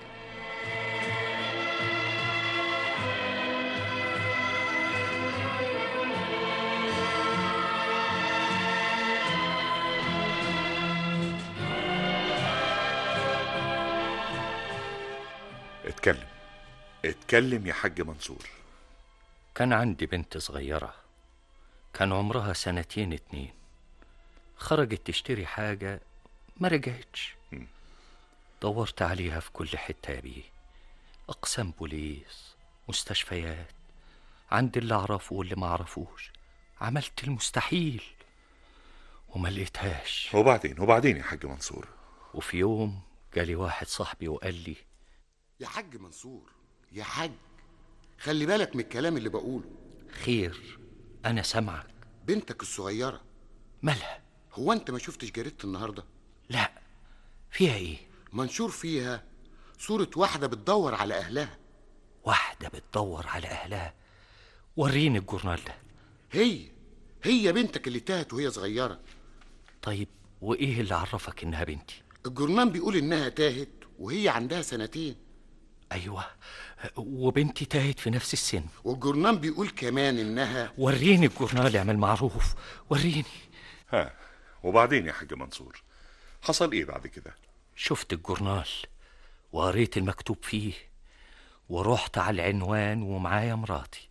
اتكلم اتكلم يا حاج منصور. كان عندي بنت صغيرة، كان عمرها سنتين اتنين، خرجت تشتري حاجة ما رجعتش. دورت عليها في كل حتة يا بيه، أقسام بوليس، مستشفيات، عند اللي أعرفه واللي ما أعرفوش، عملت المستحيل وما لقيتهاش. وبعدين وبعدين يا حاج منصور؟ وفي يوم جالي واحد صاحبي وقال لي: يا حاج منصور يا حاج، خلي بالك من الكلام اللي بقوله. خير، أنا سامعك. بنتك الصغيرة مالها؟ هو أنت ما شفتش جريدة النهاردة؟ لا، فيها إيه؟ منشور فيها صورة واحدة بتدور على أهلها. واحدة بتدور على أهلها؟ وريني الجورنال ده. هي هي بنتك اللي تاهت وهي صغيرة. طيب وإيه اللي عرفك إنها بنتي؟ الجورنال بيقول إنها تاهت وهي عندها سنتين. أيوة، وبنتي تاهت في نفس السن. والجورنال بيقول كمان إنها... وريني الجورنال يعمل معروف، وريني. ها، وبعدين يا حاج منصور حصل إيه بعد كده؟ شفت الجورنال وقريت المكتوب فيه ورحت على العنوان ومعايا مراتي.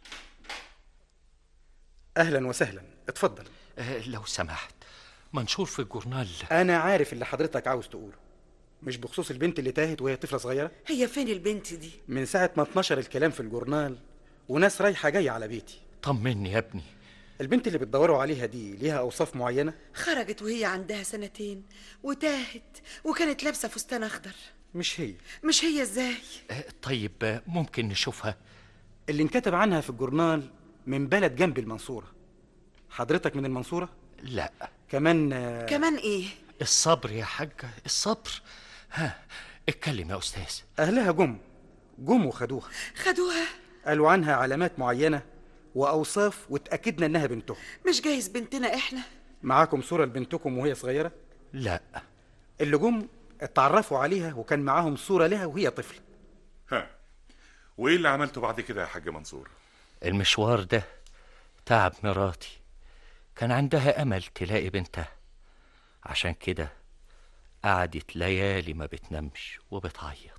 أهلا وسهلا، اتفضل. أه لو سمحت، منشور في الجورنال. أنا عارف اللي حضرتك عاوز تقوله، مش بخصوص البنت اللي تاهت وهي طفلة صغيرة؟ هي فين البنت دي؟ من ساعة ما اتنشر الكلام في الجورنال وناس رايحة جاية على بيتي. طمني يا ابني. البنت اللي بتدوروا عليها دي ليها أوصاف معينة؟ خرجت وهي عندها سنتين وتاهت وكانت لابسة فستان أخضر. مش هي. مش هي ازاي؟ أه طيب ممكن نشوفها؟ اللي انكتب عنها في الجورنال من بلد جنب المنصورة. حضرتك من المنصورة؟ لا. كمان كمان ايه؟ الصبر يا حاجة، الصبر. ها، اتكلم يا أستاذ. أهلها جم جم وخدوها. خدوها؟ قالوا عنها علامات معينة وأوصاف وتأكدنا إنها بنتهم. مش جايز بنتنا إحنا؟ معاكم صورة لبنتكم وهي صغيرة؟ لا. اللي جم اتعرفوا عليها وكان معاهم صورة لها وهي طفلة. ها، وإيه اللي عملته بعد كده يا حاج منصور؟ المشوار ده تعب مراتي، كان عندها أمل تلاقي بنتها، عشان كده قعدت ليالي ما بتنامش وبتعيط.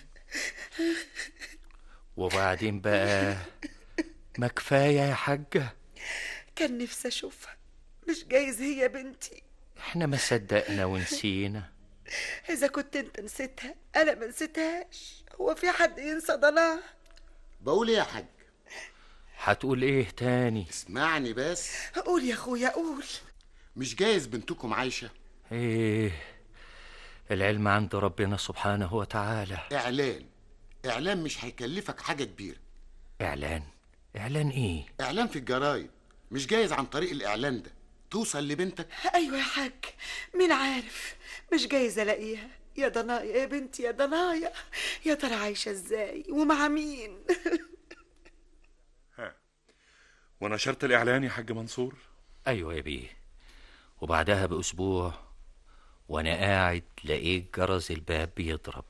وبعدين بقى ما كفاية يا حاجة؟ كان نفسي أشوفها، مش جايز هي بنتي. احنا ما صدقنا ونسينا. إذا كنت أنت نسيتها أنا ما نسيتهاش. هو في حد ينسى ضناها؟ بقول إيه يا حاج؟ هتقول إيه تاني؟ اسمعني بس. قول يا أخويا قول. مش جايز بنتكم عايشة؟ إيه، العلم عند ربنا سبحانه وتعالى. إعلان إعلان مش هيكلفك حاجة كبيرة. إعلان؟ إعلان إيه؟ إعلان في الجرايد. مش جايز عن طريق الإعلان ده توصل لبنتك؟ أيوة يا حاج، مين عارف، مش جايز ألاقيها. يا ضنايا يا بنتي يا ضنايا، يا ترى عايشة إزاي ومع مين؟ ها، ونشرت الإعلان يا حاج منصور؟ أيوة يا بيه، وبعدها بأسبوع وأنا قاعد لقيت جرس الباب بيضرب.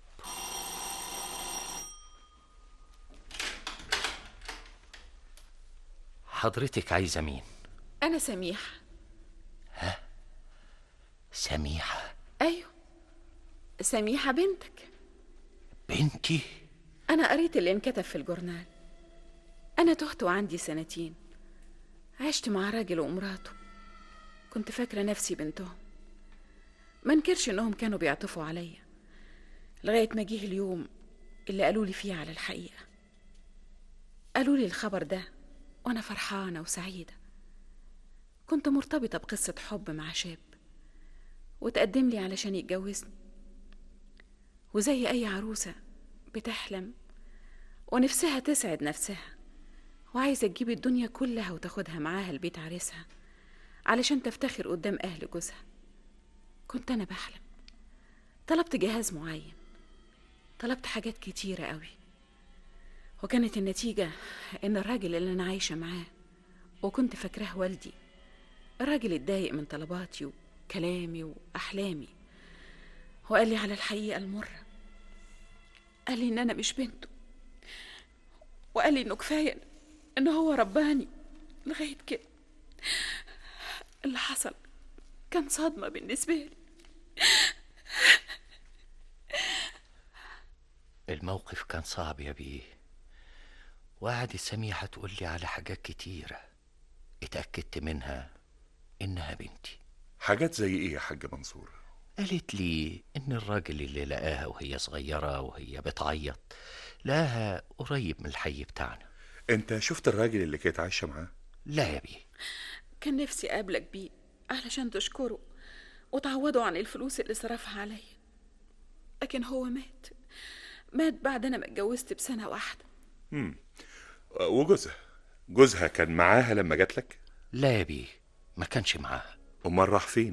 حضرتك عايزة مين؟ أنا سميحة. ها؟ سميحة؟ أيوة، سميحة بنتك. بنتي؟ أنا قريت اللي انكتب في الجورنال. أنا تهت وعندي سنتين، عشت مع راجل ومراته، كنت فاكرة نفسي بنتهم. ما انكرش إنهم كانوا بيعطفوا عليا لغاية ما جه اليوم اللي قالوا لي فيه على الحقيقة. قالوا لي الخبر ده وأنا فرحانة وسعيدة. كنت مرتبطة بقصة حب مع شاب وتقدم لي علشان يتجوزني، وزي أي عروسة بتحلم ونفسها تسعد نفسها وعايزة تجيب الدنيا كلها وتاخدها معاها البيت عريسها علشان تفتخر قدام أهل جوزها. كنت أنا بحلم، طلبت جهاز معين، طلبت حاجات كتيرة قوي، وكانت النتيجة إن الراجل اللي أنا عايشة معاه وكنت فاكراه والدي، الراجل اتضايق من طلباتي وكلامي وأحلامي وقال لي على الحقيقة المرة. قال لي إن أنا مش بنته، وقال لي إنه كفاية إن هو رباني لغاية كده. اللي حصل كان صدمة بالنسبة لي. الموقف كان صعب يا بيه، وقعدت سميحة تقول لي على حاجات كتيرة اتأكدت منها إنها بنتي. حاجات زي إيه يا حاج منصور؟ قالت لي إن الراجل اللي لقاها وهي صغيرة وهي بتعيط لقاها قريب من الحي بتاعنا. أنت شفت الراجل اللي كانت عايشة معاه؟ لا يا بيه. كان نفسي أقابلك بيه علشان تشكره وتعوضه عن الفلوس اللي صرفها عليا، لكن هو مات مات بعد أنا ما اتجوزت بسنة واحدة. امم وجوزها جوزها كان معاها لما جات لك؟ لا يا بيه، ما كانش معاها. أمال راح فين؟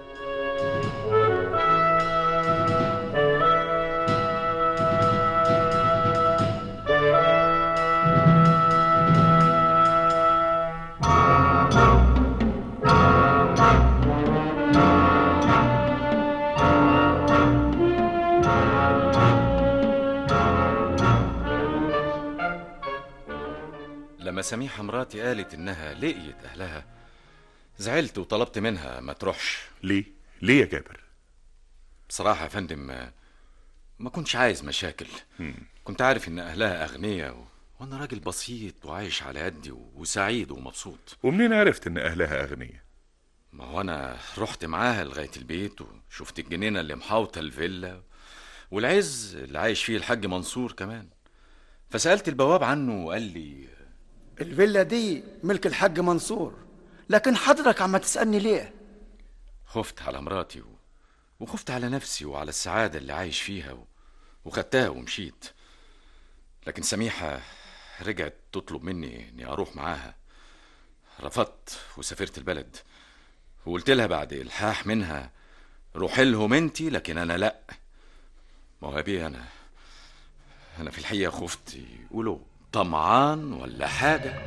لما سميحة مراتي قالت إنها لقيت أهلها زعلت وطلبت منها ما تروحش. ليه؟ ليه يا جابر؟ بصراحة يا فندم ما, ما كنتش عايز مشاكل. مم. كنت عارف إن أهلها أغنياء و... وأنا راجل بسيط وعايش على قدي و... وسعيد ومبسوط. ومنين عرفت إن أهلها أغنياء؟ ما هو أنا رحت معاها لغاية البيت وشفت الجنينة اللي محاوطة الفيلا والعز اللي عايش فيه الحاج منصور كمان، فسألت البواب عنه وقال لي الفيلا دي ملك الحاج منصور، لكن حضرتك عم تسألني ليه؟ خفت على مراتي و... وخفت على نفسي وعلى السعادة اللي عايش فيها و... وخدتها ومشيت. لكن سميحة رجعت تطلب مني اني اروح معاها. رفضت وسافرت البلد وقلت لها بعد الحاح منها روحي لهم انتي لكن انا لا. ما هو بيه انا انا في الحقيقة خفت يقولوا طمعان ولا حاجة.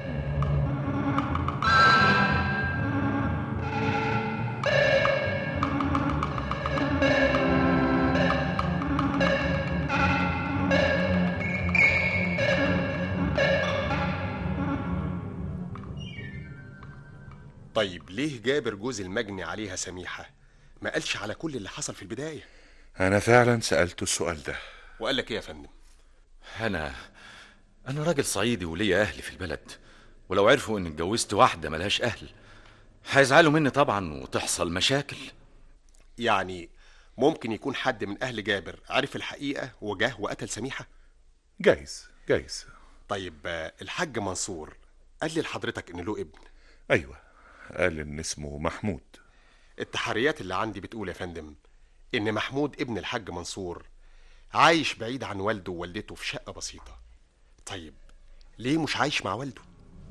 طيب ليه جابر جوز المجني عليها سميحة ما قالش على كل اللي حصل في البداية؟ أنا فعلا سألته السؤال ده. وقال لك إيه يا فندم؟ أنا أنا راجل صعيدي وليا أهلي في البلد، ولو عرفوا إن اتجوزت واحدة ملهاش أهل هيزعلوا مني طبعا وتحصل مشاكل. يعني ممكن يكون حد من أهل جابر عرف الحقيقة وجاه وقتل سميحة؟ جايز جايز. طيب الحاج منصور قال لي لحضرتك إن له ابن؟ أيوة، قال إن اسمه محمود. التحريات اللي عندي بتقول يا فندم إن محمود ابن الحاج منصور عايش بعيد عن والده ووالدته في شقة بسيطة. طيب ليه مش عايش مع والده؟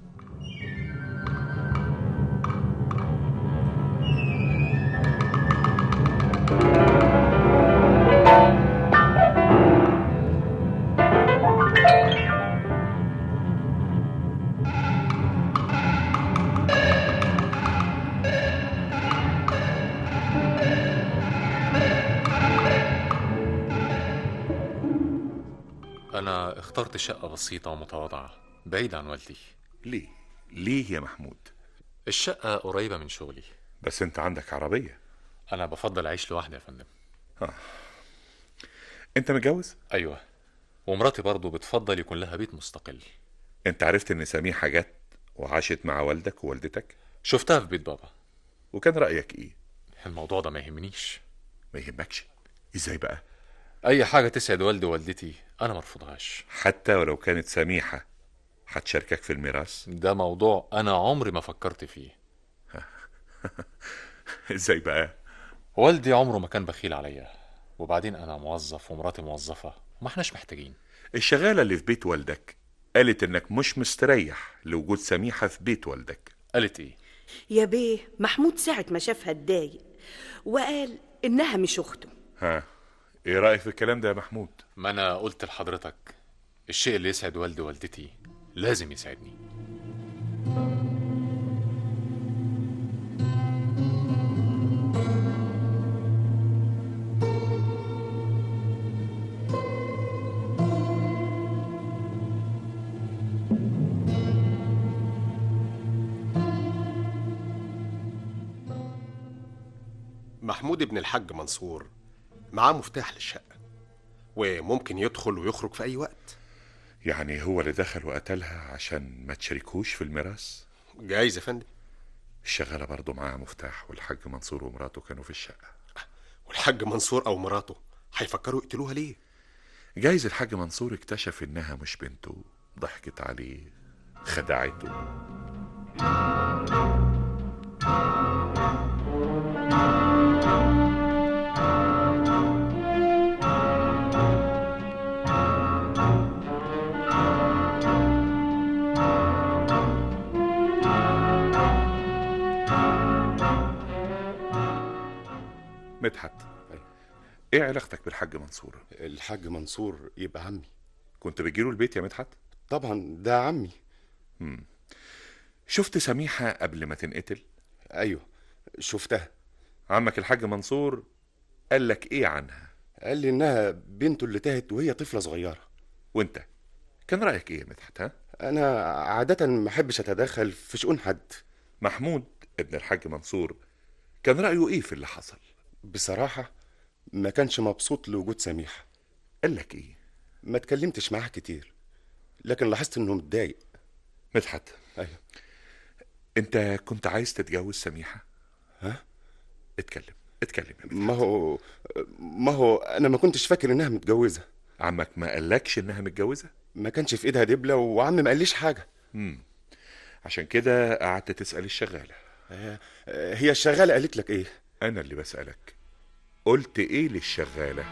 أنا اخترت شقة بسيطة ومتواضعة بعيد عن والدي. ليه؟ ليه يا محمود؟ الشقة قريبة من شغلي. بس أنت عندك عربية. أنا بفضل أعيش لوحدي يا فندم. آه. أنت متجوز؟ أيوة، ومراتي برضو بتفضل يكون لها بيت مستقل. أنت عرفت إن سميحة جت وعاشت مع والدك ووالدتك؟ شفتها في بيت بابا. وكان رأيك إيه؟ الموضوع ده ما يهمنيش. ما يهمكش؟ إزاي بقى؟ أي حاجة تسعد والدي ووالدتي أنا مرفضهاش. حتى ولو كانت سميحة هتشاركك في الميراث؟ ده موضوع أنا عمري ما فكرت فيه. إزاي بقى؟ والدي عمره ما كان بخيل عليا، وبعدين انا موظف ومراتي موظفة وما احناش محتاجين. الشغالة اللي في بيت والدك قالت انك مش مستريح لوجود سميحة في بيت والدك. قالت ايه؟ يا بيه محمود ساعة ما شافها اتضايق وقال انها مش اخته. ها ايه رأيك في الكلام ده يا محمود؟ ما انا قلت لحضرتك الشيء اللي يسعد والدي ووالدتي لازم يسعدني. محمود ابن الحاج منصور معاه مفتاح للشقة وممكن يدخل ويخرج في أي وقت. يعني هو اللي دخل وقتلها عشان ما تشاركوش في الميراث؟ جايز يا فندم. الشغالة برضه معاها مفتاح والحاج منصور ومراته كانوا في الشقة. والحاج منصور أو مراته هيفكروا يقتلوها ليه؟ جايز الحاج منصور اكتشف إنها مش بنته، ضحكت عليه، خدعته. مدحت، ايه علاقتك بالحاج منصور؟ الحاج منصور يبقى عمي. كنت بتجيله البيت يا مدحت؟ طبعا ده عمي. مم. شفت سميحة قبل ما تنقتل؟ ايوه شفتها. عمك الحاج منصور قال لك ايه عنها؟ قال لي انها بنته اللي تاهت وهي طفلة صغيرة. وانت كان رأيك ايه يا مدحت؟ ها؟ انا عادة ما احبش اتدخل في شؤون حد. محمود ابن الحاج منصور كان رأيه ايه في اللي حصل؟ بصراحة ما كانش مبسوط لوجود سميحة. قال لك ايه؟ ما اتكلمتش معاه كتير لكن لاحظت انه متضايق. مدحت، ايوه انت كنت عايز تتجوز سميحة؟ ها؟ اتكلم اتكلم يا مدحت. ما هو ما هو انا ما كنتش فاكر انها متجوزة. عمك ما قالكش انها متجوزة؟ ما كانش في ايدها دبلة وعم ما قاليش حاجة. امم عشان كده قعدت تسأل الشغالة. هي الشغالة قالت لك ايه؟ انا اللي بسألك، قلت ايه للشغالة؟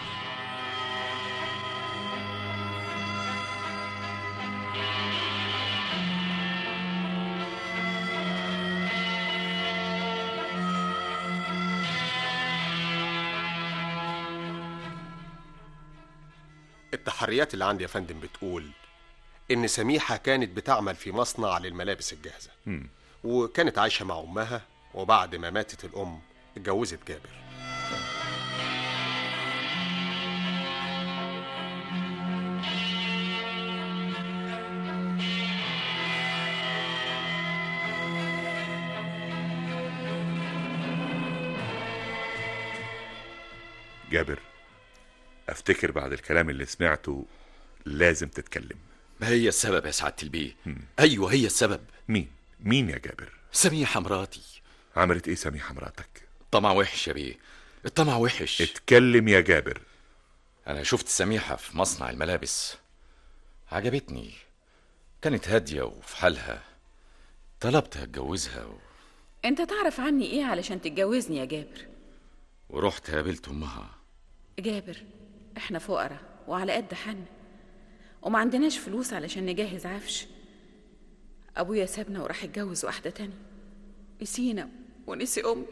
التحريات اللي عندي يا فندم بتقول إن سميحة كانت بتعمل في مصنع للملابس الجاهزة. مم. وكانت عايشة مع أمها، وبعد ما ماتت الأم اتجوزت جابر. جابر، افتكر بعد الكلام اللي سمعته لازم تتكلم. ما هي السبب يا سعادة البيه؟ ايوه هي السبب. مين مين يا جابر؟ سميحة مراتي. عملت ايه سميحة مراتك؟ الطمع وحش يا بيه، الطمع وحش. اتكلم يا جابر. انا شفت سميحة في مصنع الملابس، عجبتني، كانت هادية وفي حالها، طلبت اتجوزها و... انت تعرف عني ايه علشان تتجوزني يا جابر؟ ورحت قابلت امها. جابر، احنا فقراء وعلى قد حن وما عندناش فلوس علشان نجهز عفش. ابويا سابنا وراح اتجوز واحدة تانية، نسينا ونسي امي.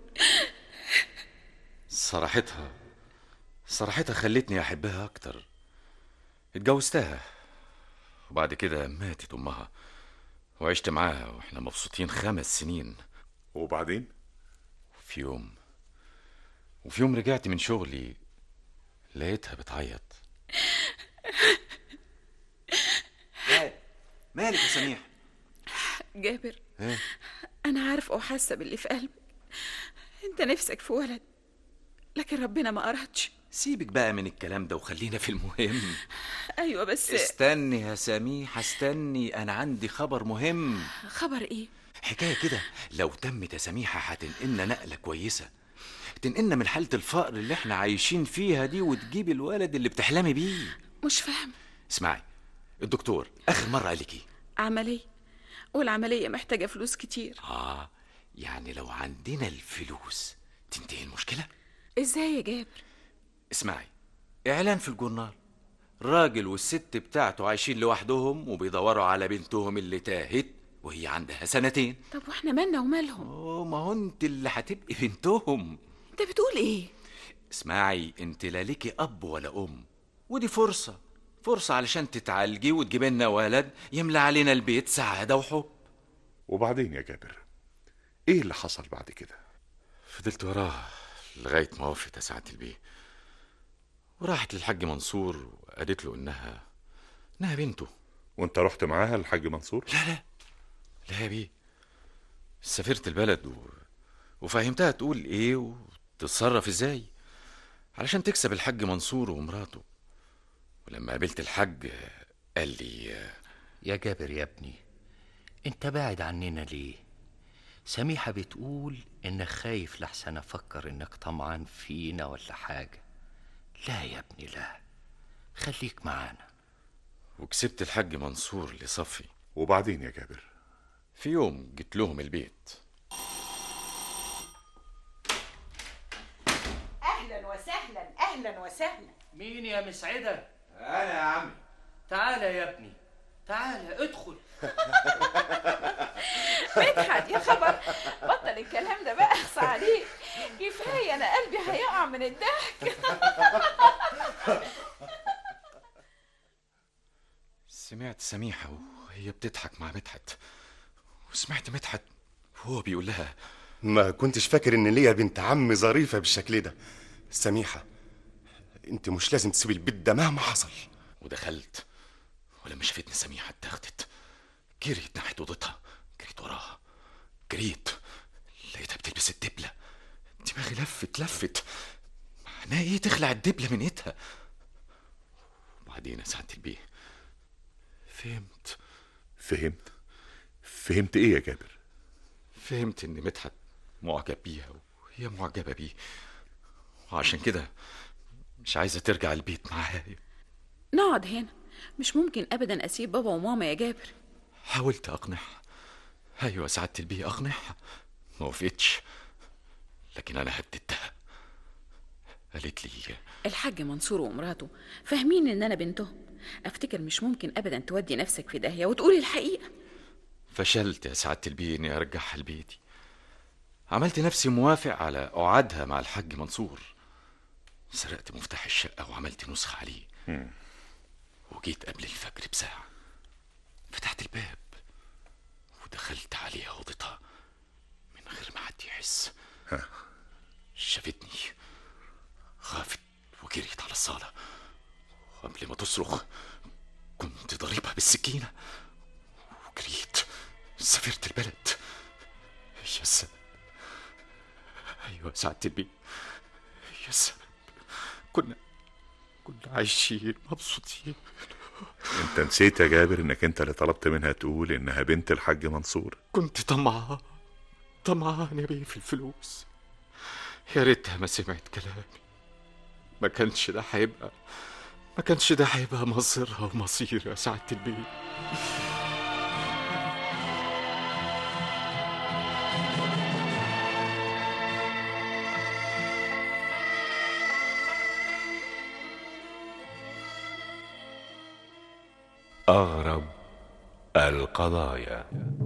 صراحتها صراحتها خلتني احبها اكتر. اتجوزتها وبعد كده ماتت امها وعشت معاها واحنا مبسوطين خمس سنين. وبعدين في يوم وفي يوم رجعت من شغلي لقيتها بتعيط. مالك يا سميح؟ جابر، ايه؟ انا عارفه وحاسه باللي في قلبك. انت نفسك في ولد لكن ربنا ما أرادش. سيبك بقى من الكلام ده وخلينا في المهم. ايوه بس استني يا سميحة استني، انا عندي خبر مهم. خبر ايه؟ حكاية كده لو تمت يا سميحة هتنقلنا نقلة كويسة، تنقلنا من حالة الفقر اللي احنا عايشين فيها دي وتجيب الولد اللي بتحلمي بيه. مش فاهم. اسمعي، الدكتور اخر مرة قالك ايه؟ عملية، والعملية محتاجة فلوس كتير. اه يعني لو عندنا الفلوس تنتهي المشكلة؟ ازاي يا جابر؟ اسمعي، اعلان في الجورنال، الراجل والست بتاعته عايشين لوحدهم وبيدوروا على بنتهم اللي تاهت وهي عندها سنتين. طب واحنا مالنا ومالهم؟ اوه، ما هو انت اللي هتبقي بنتهم. انت بتقول ايه؟ اسمعي، انت لا ليكي اب ولا ام، ودي فرصة فرصة علشان تتعالجي وتجيب لنا ولد يملى علينا البيت سعادة وحب. وبعدين يا جابر، ايه اللي حصل بعد كده؟ فضلت وراه لغاية ما وفت يا سعادة البيه، وراحت للحاج منصور وقالت له انها انها بنته. وانت رحت معاها للحاج منصور؟ لا لا لا يا بيه، سافرت البلد و... وفهمتها تقول ايه وتتصرف ازاي علشان تكسب الحاج منصور ومراته. ولما قابلت الحاج قال لي: يا جابر يا ابني، انت بعد عننا ليه؟ سميحة بتقول انك خايف لحسن افكر انك طمعان فينا ولا حاجة. لا يا ابني لا، خليك معانا. وكسبت الحاج منصور لصفي. وبعدين يا جابر؟ في يوم جيت لهم البيت. اهلا وسهلا اهلا وسهلا. مين يا مسعدة؟ انا يا عمي. تعالى يا ابني، تعالى ادخل. مدحت يا خبر، بطل الكلام ده بقى، اخصى عليك، كفايه انا قلبي هيقع من الضحك. سمعت سميحة وهي بتضحك مع مدحت، وسمعت مدحت وهو بيقول لها: ما كنتش فاكر ان ليا بنت عم ظريفة بالشكل ده. سميحة، انت مش لازم تسيبي البيت ده مهما حصل. ودخلت، ولما شافتني سميحة اتاخدت، جريت ناحية اوضتها، جريت وراها، جريت لقيتها بتلبس الدبلة. دماغي لفت لفت، معناها ايه تخلع الدبلة من ايدها؟ وبعدين يا سعادة البيه فهمت. فهمت؟ فهمت ايه يا جابر؟ فهمت ان مدحت معجب بيها وهي معجبة بيه، وعشان كده مش عايزة ترجع البيت معايا. نقعد هنا، مش ممكن ابدا اسيب بابا وماما يا جابر. حاولت اقنعها، ايوه سعادة البيه اقنعها، ما وافقتش، لكن انا هددتها. قالت لي: الحاج منصور ومراته فاهمين ان انا بنتهم، افتكر مش ممكن ابدا تودي نفسك في داهيه وتقولي الحقيقه. فشلت يا سعادة البيه اني ارجعها لبيتي. عملت نفسي موافق على قعدها مع الحاج منصور، سرقت مفتاح الشقة وعملت نسخة عليه. م. وجيت قبل الفجر بساعة، فتحت الباب ودخلت عليها اوضتها من غير ما حد يحس. شافتني، خافت وجريت على الصالة، وقبل ما تصرخ كنت ضريبها بالسكينة، وجريت سافرت البلد. هي السبب، ايوه سعادة البيه، هي السبب. كنا كنا عايشين مبسوطين. انت نسيت يا جابر انك انت اللي طلبت منها تقول انها بنت الحاج منصور؟ كنت طمعان طمعان يا بيه في الفلوس، يا ريتها ما سمعت كلامي. ما كانش ده هيبقى ما كانش ده هيبقى مصيرها ومصير يا سعادة البيه. أغرب القضايا.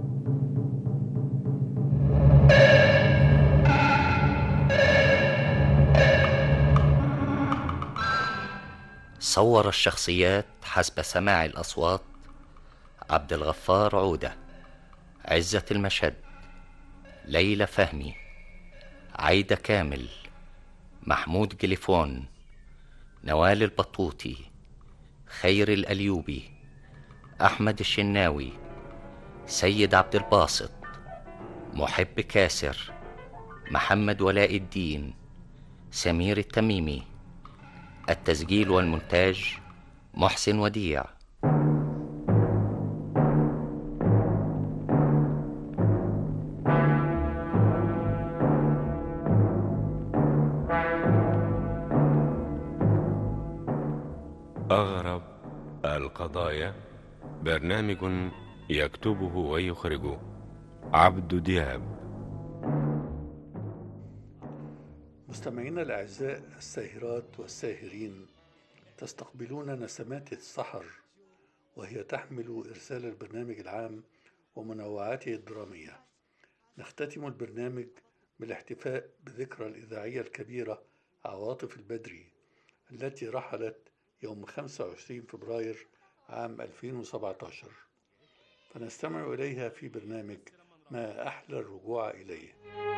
صور الشخصيات حسب سماع الأصوات: عبد الغفار عودة، عزة المشد، ليلى فهمي، عايدة كامل، محمود جليفون، نوال البطوطي، خير الأليوبي، أحمد الشناوي، سيد عبد الباسط، محب كاسر، محمد ولاء الدين، سمير التميمي. التسجيل والمونتاج محسن وديع. أغرب القضايا، برنامج يكتبه ويخرجه عبد دياب. مستمعينا الأعزاء الساهرات والساهرين، تستقبلون نسمات السحر، وهي تحمل إرسال البرنامج العام ومنوعاته الدرامية. نختتم البرنامج بالاحتفاء بذكرى الإذاعية الكبيرة عواطف البدري التي رحلت يوم خمسة وعشرين فبراير عام ألفين وسبعة عشر، فنستمع إليها في برنامج ما أحلى الرجوع إليه.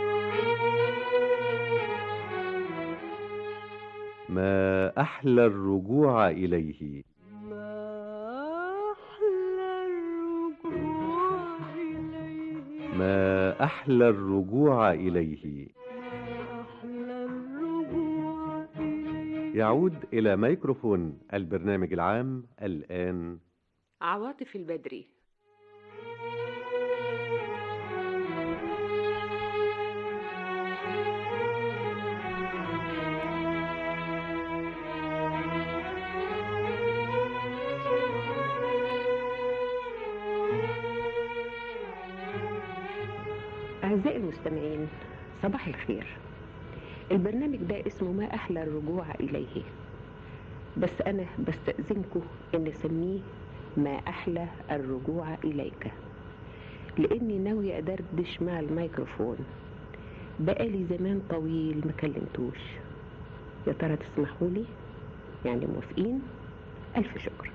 ما أحلى الرجوع إليه. ما أحلى الرجوع إليه. يعود إلى ميكروفون البرنامج العام الآن عواطف البدري. أعزائي المستمعين، صباح الخير. البرنامج ده اسمه ما أحلى الرجوع إليه، بس أنا بستأذنكم إن أسميه ما أحلى الرجوع إليك، لأني ناوية أدردش مع الميكروفون. بقالي زمان طويل ما كلمتوش. يا ترى تسمحوا لي؟ يعني موافقين؟ ألف شكر.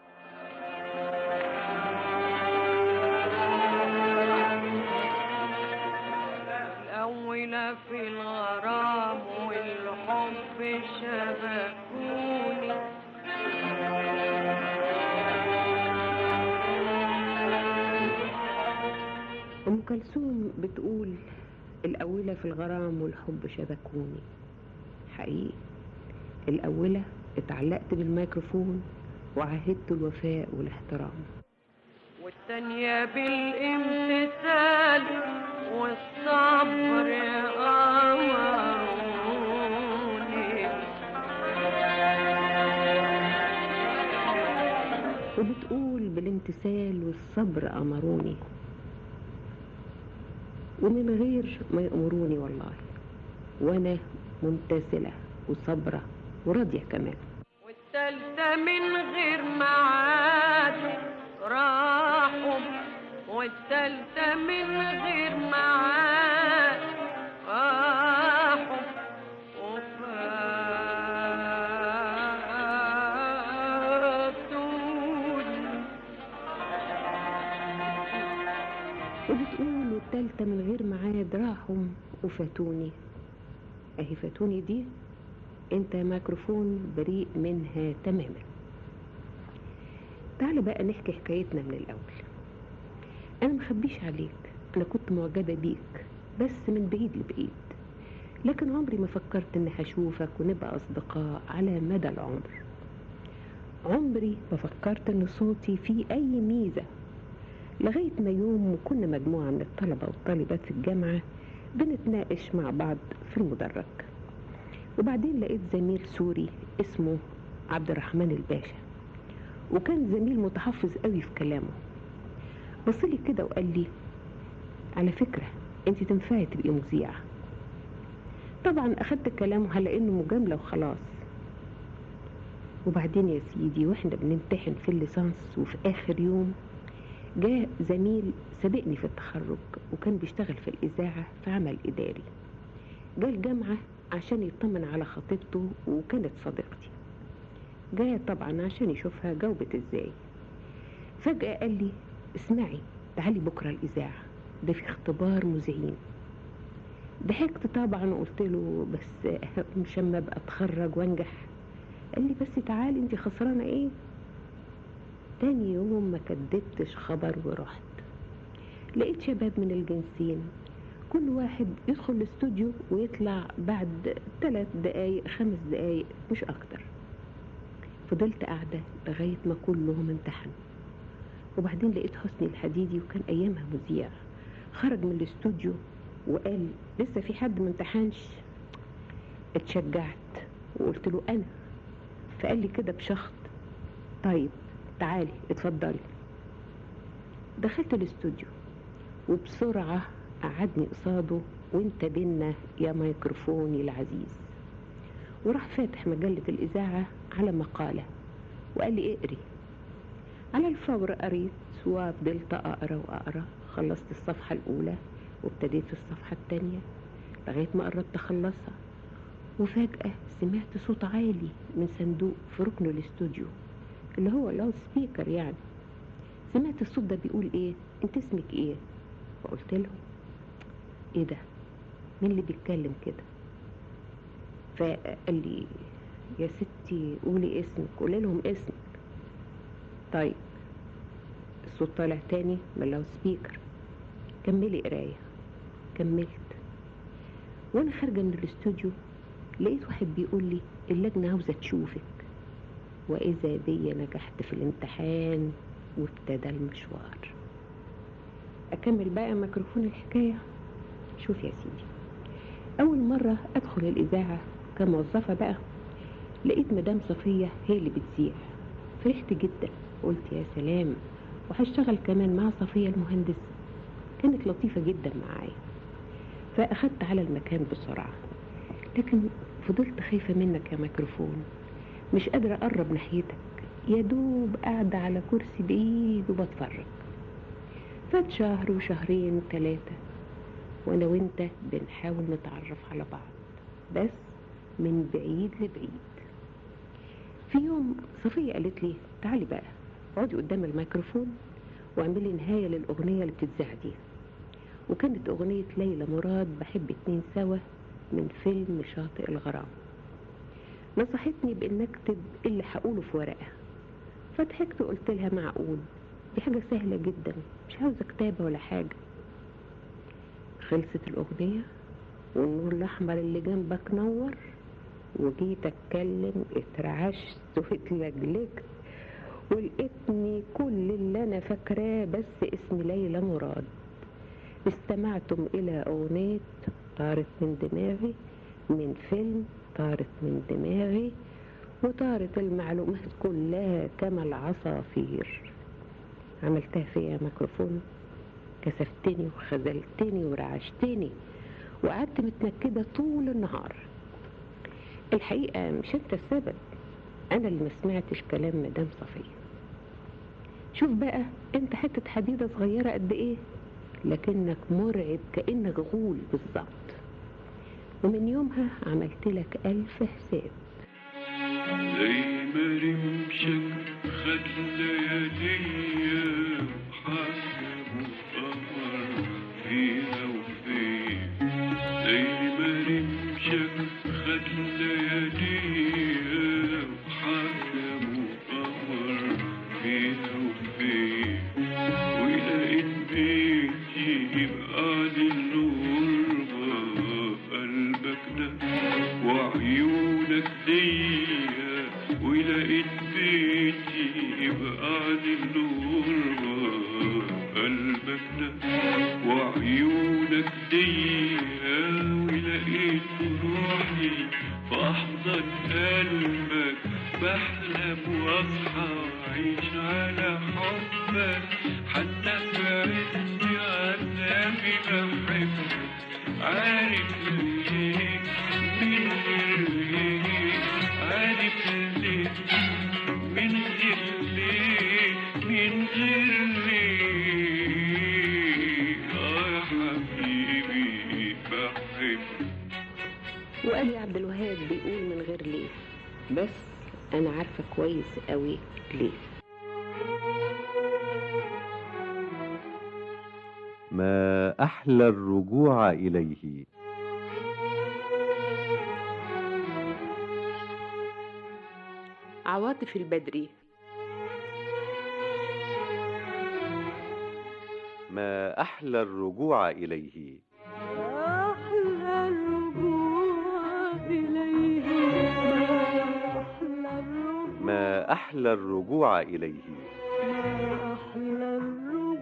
في الغرام والحب شبكوني، أم كلثوم بتقول الأولى في الغرام والحب شبكوني. حقيقي الأولى اتعلقت بالميكروفون وعهدت الوفاء والاحترام، والتانية بالامتثال والصبر أمروني. وبتقول بالامتثال والصبر أمروني، ومن غير ما يأمروني والله، وأنا ممتثلة وصبرة وراضية كمان. والتالتة من غير معاد راحوا، والتالتة من غير معاد راحوا وفاتوني. وبتقول والتالتة من غير معاد راحوا وفاتوني. اهي فاتوني دي انت ميكروفون بريء منها تماما. تعال بقى نحكي حكايتنا من الأول. أنا مخبيش عليك، أنا كنت معجبة بيك بس من بعيد لبعيد، لكن عمري ما فكرت إن هشوفك ونبقى أصدقاء على مدى العمر. عمري ما فكرت إن صوتي فيه أي ميزة، لغاية ما يوم وكنا مجموعة من الطلبة والطالبات في الجامعة بنتناقش مع بعض في المدرج، وبعدين لقيت زميل سوري اسمه عبد الرحمن الباشا، وكان زميل متحفظ قوي في كلامه. بصلي كده وقال لي على فكرة انت تنفعي تبقي مذيعة. طبعا اخدت كلامه على انه مجاملة وخلاص. وبعدين يا سيدي واحنا بنمتحن في الليسانس وفي اخر يوم جاء زميل سبقني في التخرج وكان بيشتغل في الاذاعة في عمل اداري، جاء الجامعة عشان يطمن على خطيبته وكانت صديقتي. جاية طبعا عشان يشوفها جاوبت ازاي. فجأة قال لي اسمعي تعالي بكرة الإذاعة، ده في اختبار مذيعين. ضحكت طبعا وقلت له بس مش اما ابقى اتخرج وانجح. قال لي بس تعالي انت خسرانة ايه. تاني يوم ما كدبتش خبر ورحت، لقيت شباب من الجنسين كل واحد يدخل الاستوديو ويطلع بعد ثلاث دقايق خمس دقايق مش اكتر. فضلت قاعدة لغاية ما كلهم امتحنوا، وبعدين لقيت حسني الحديدي وكان ايامها مذيع خرج من الاستوديو وقال لسه في حد ما امتحنش. اتشجعت وقلت له انا، فقال لي كده بشخط طيب تعالي اتفضلي. دخلت الاستوديو وبسرعة قعدني قصاده وانت بينا يا ميكروفوني العزيز، وراح فاتح مجلة الإذاعة على مقالة وقال لي اقري. على الفور قريت وفضلت أقرأ وأقرأ، خلصت الصفحة الأولى وابتديت في الصفحة التانية لغاية ما قربت أخلصها، وفجأة سمعت صوت عالي من صندوق في ركن الاستوديو اللي هو لاود سبيكر يعني. سمعت الصوت ده بيقول ايه، انت اسمك ايه؟ وقلت لهم ايه ده، مين اللي بيتكلم كده؟ فقال لي يا ستي قولي اسمك. قولي لهم اسمك. طيب الصوت طالع تاني من اللاود سبيكر، كملي قرايه. كملت وانا خارجه من الاستوديو لقيت واحد بيقول لي اللجنه عاوزه تشوفك، واذا بي نجحت في الامتحان وابتدى المشوار. اكمل بقى ميكروفون الحكايه. شوف يا سيدي، اول مره ادخل الاذاعه كموظفه بقى لقيت مدام صفيه هي اللي بتذيع. فرحت جدا، قلت يا سلام، وهشتغل كمان مع صفيه المهندس. كانت لطيفه جدا معايا، فاخدت على المكان بسرعه، لكن فضلت خايفه منك يا ميكروفون، مش قادره اقرب ناحيتك، يا دوب قاعده على كرسي بعيد وبتفرج. فات شهر وشهرين وثلاثه وانا وانت بنحاول نتعرف على بعض بس من بعيد لبعيد. في يوم صفيه قالت لي تعالي بقى اقعدي قدام الميكروفون واعملي نهايه للاغنيه اللي بتتذاع دي. وكانت اغنيه ليلى مراد بحب اتنين سوا من فيلم شاطئ الغرام. نصحتني بان اكتب اللي هقوله في ورقه، فضحكت وقلت لها معقول، دي حاجه سهله جدا، مش عاوزه كتابه ولا حاجه. خلصت الاغنيه والنور الاحمر اللي جنبك نور، وجيت اتكلم اترعشت واتلجلجت ولقيتني كل اللي انا فاكراه بس اسم ليلى مراد. استمعتم الى اغنيه طارت من دماغي من فيلم طارت من دماغي، وطارت المعلومات كلها كما العصافير. عملتها فيا ميكروفون، كسفتني وخذلتني ورعشتني وقعدت متنكده طول النهار. الحقيقه مش انت السبب، انا اللي ما سمعتش كلام مدام صفيه. شوف بقى انت حته حديده صغيره قد ايه، لكنك مرعب كانك غول بالظبط. ومن يومها عملت لك الف حساب. زي ما رمشك خد لياليا وحكم وقمر فيها وفين، زي ما رمشك خد لياليا وحكم وقمر فيها وفين، ولقيت بيتي يبقى للغربة قلبك ده وعيونك ديا، ولقيت بيتي يبقى للغربة قلبك ده وعيونك ديا، ولقيت روحي في أحضن قلبك بحلم واصحى عيش على حبك، حتى في عز عذابي بحبك. عارف ليه من غير ليه، عارف ليه من غير ليه، من غير ليه، اه يا حبيبي بحبك. وقال عبد الوهاب بيقول من غير ليه، بس انا عارفه كويس قوي ليه. ما أحلى الرجوع إليه. عواطف البدري. ما أحلى الرجوع إليه. أحلى الرجوع إليه، ما أحلى الرجوع إليه. أحلى الرجوع.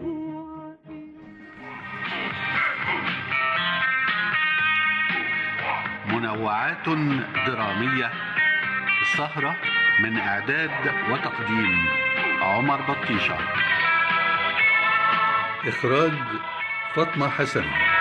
منوعات درامية. السهرة من إعداد وتقديم عمر بطيشة. إخراج فاطمة حسن.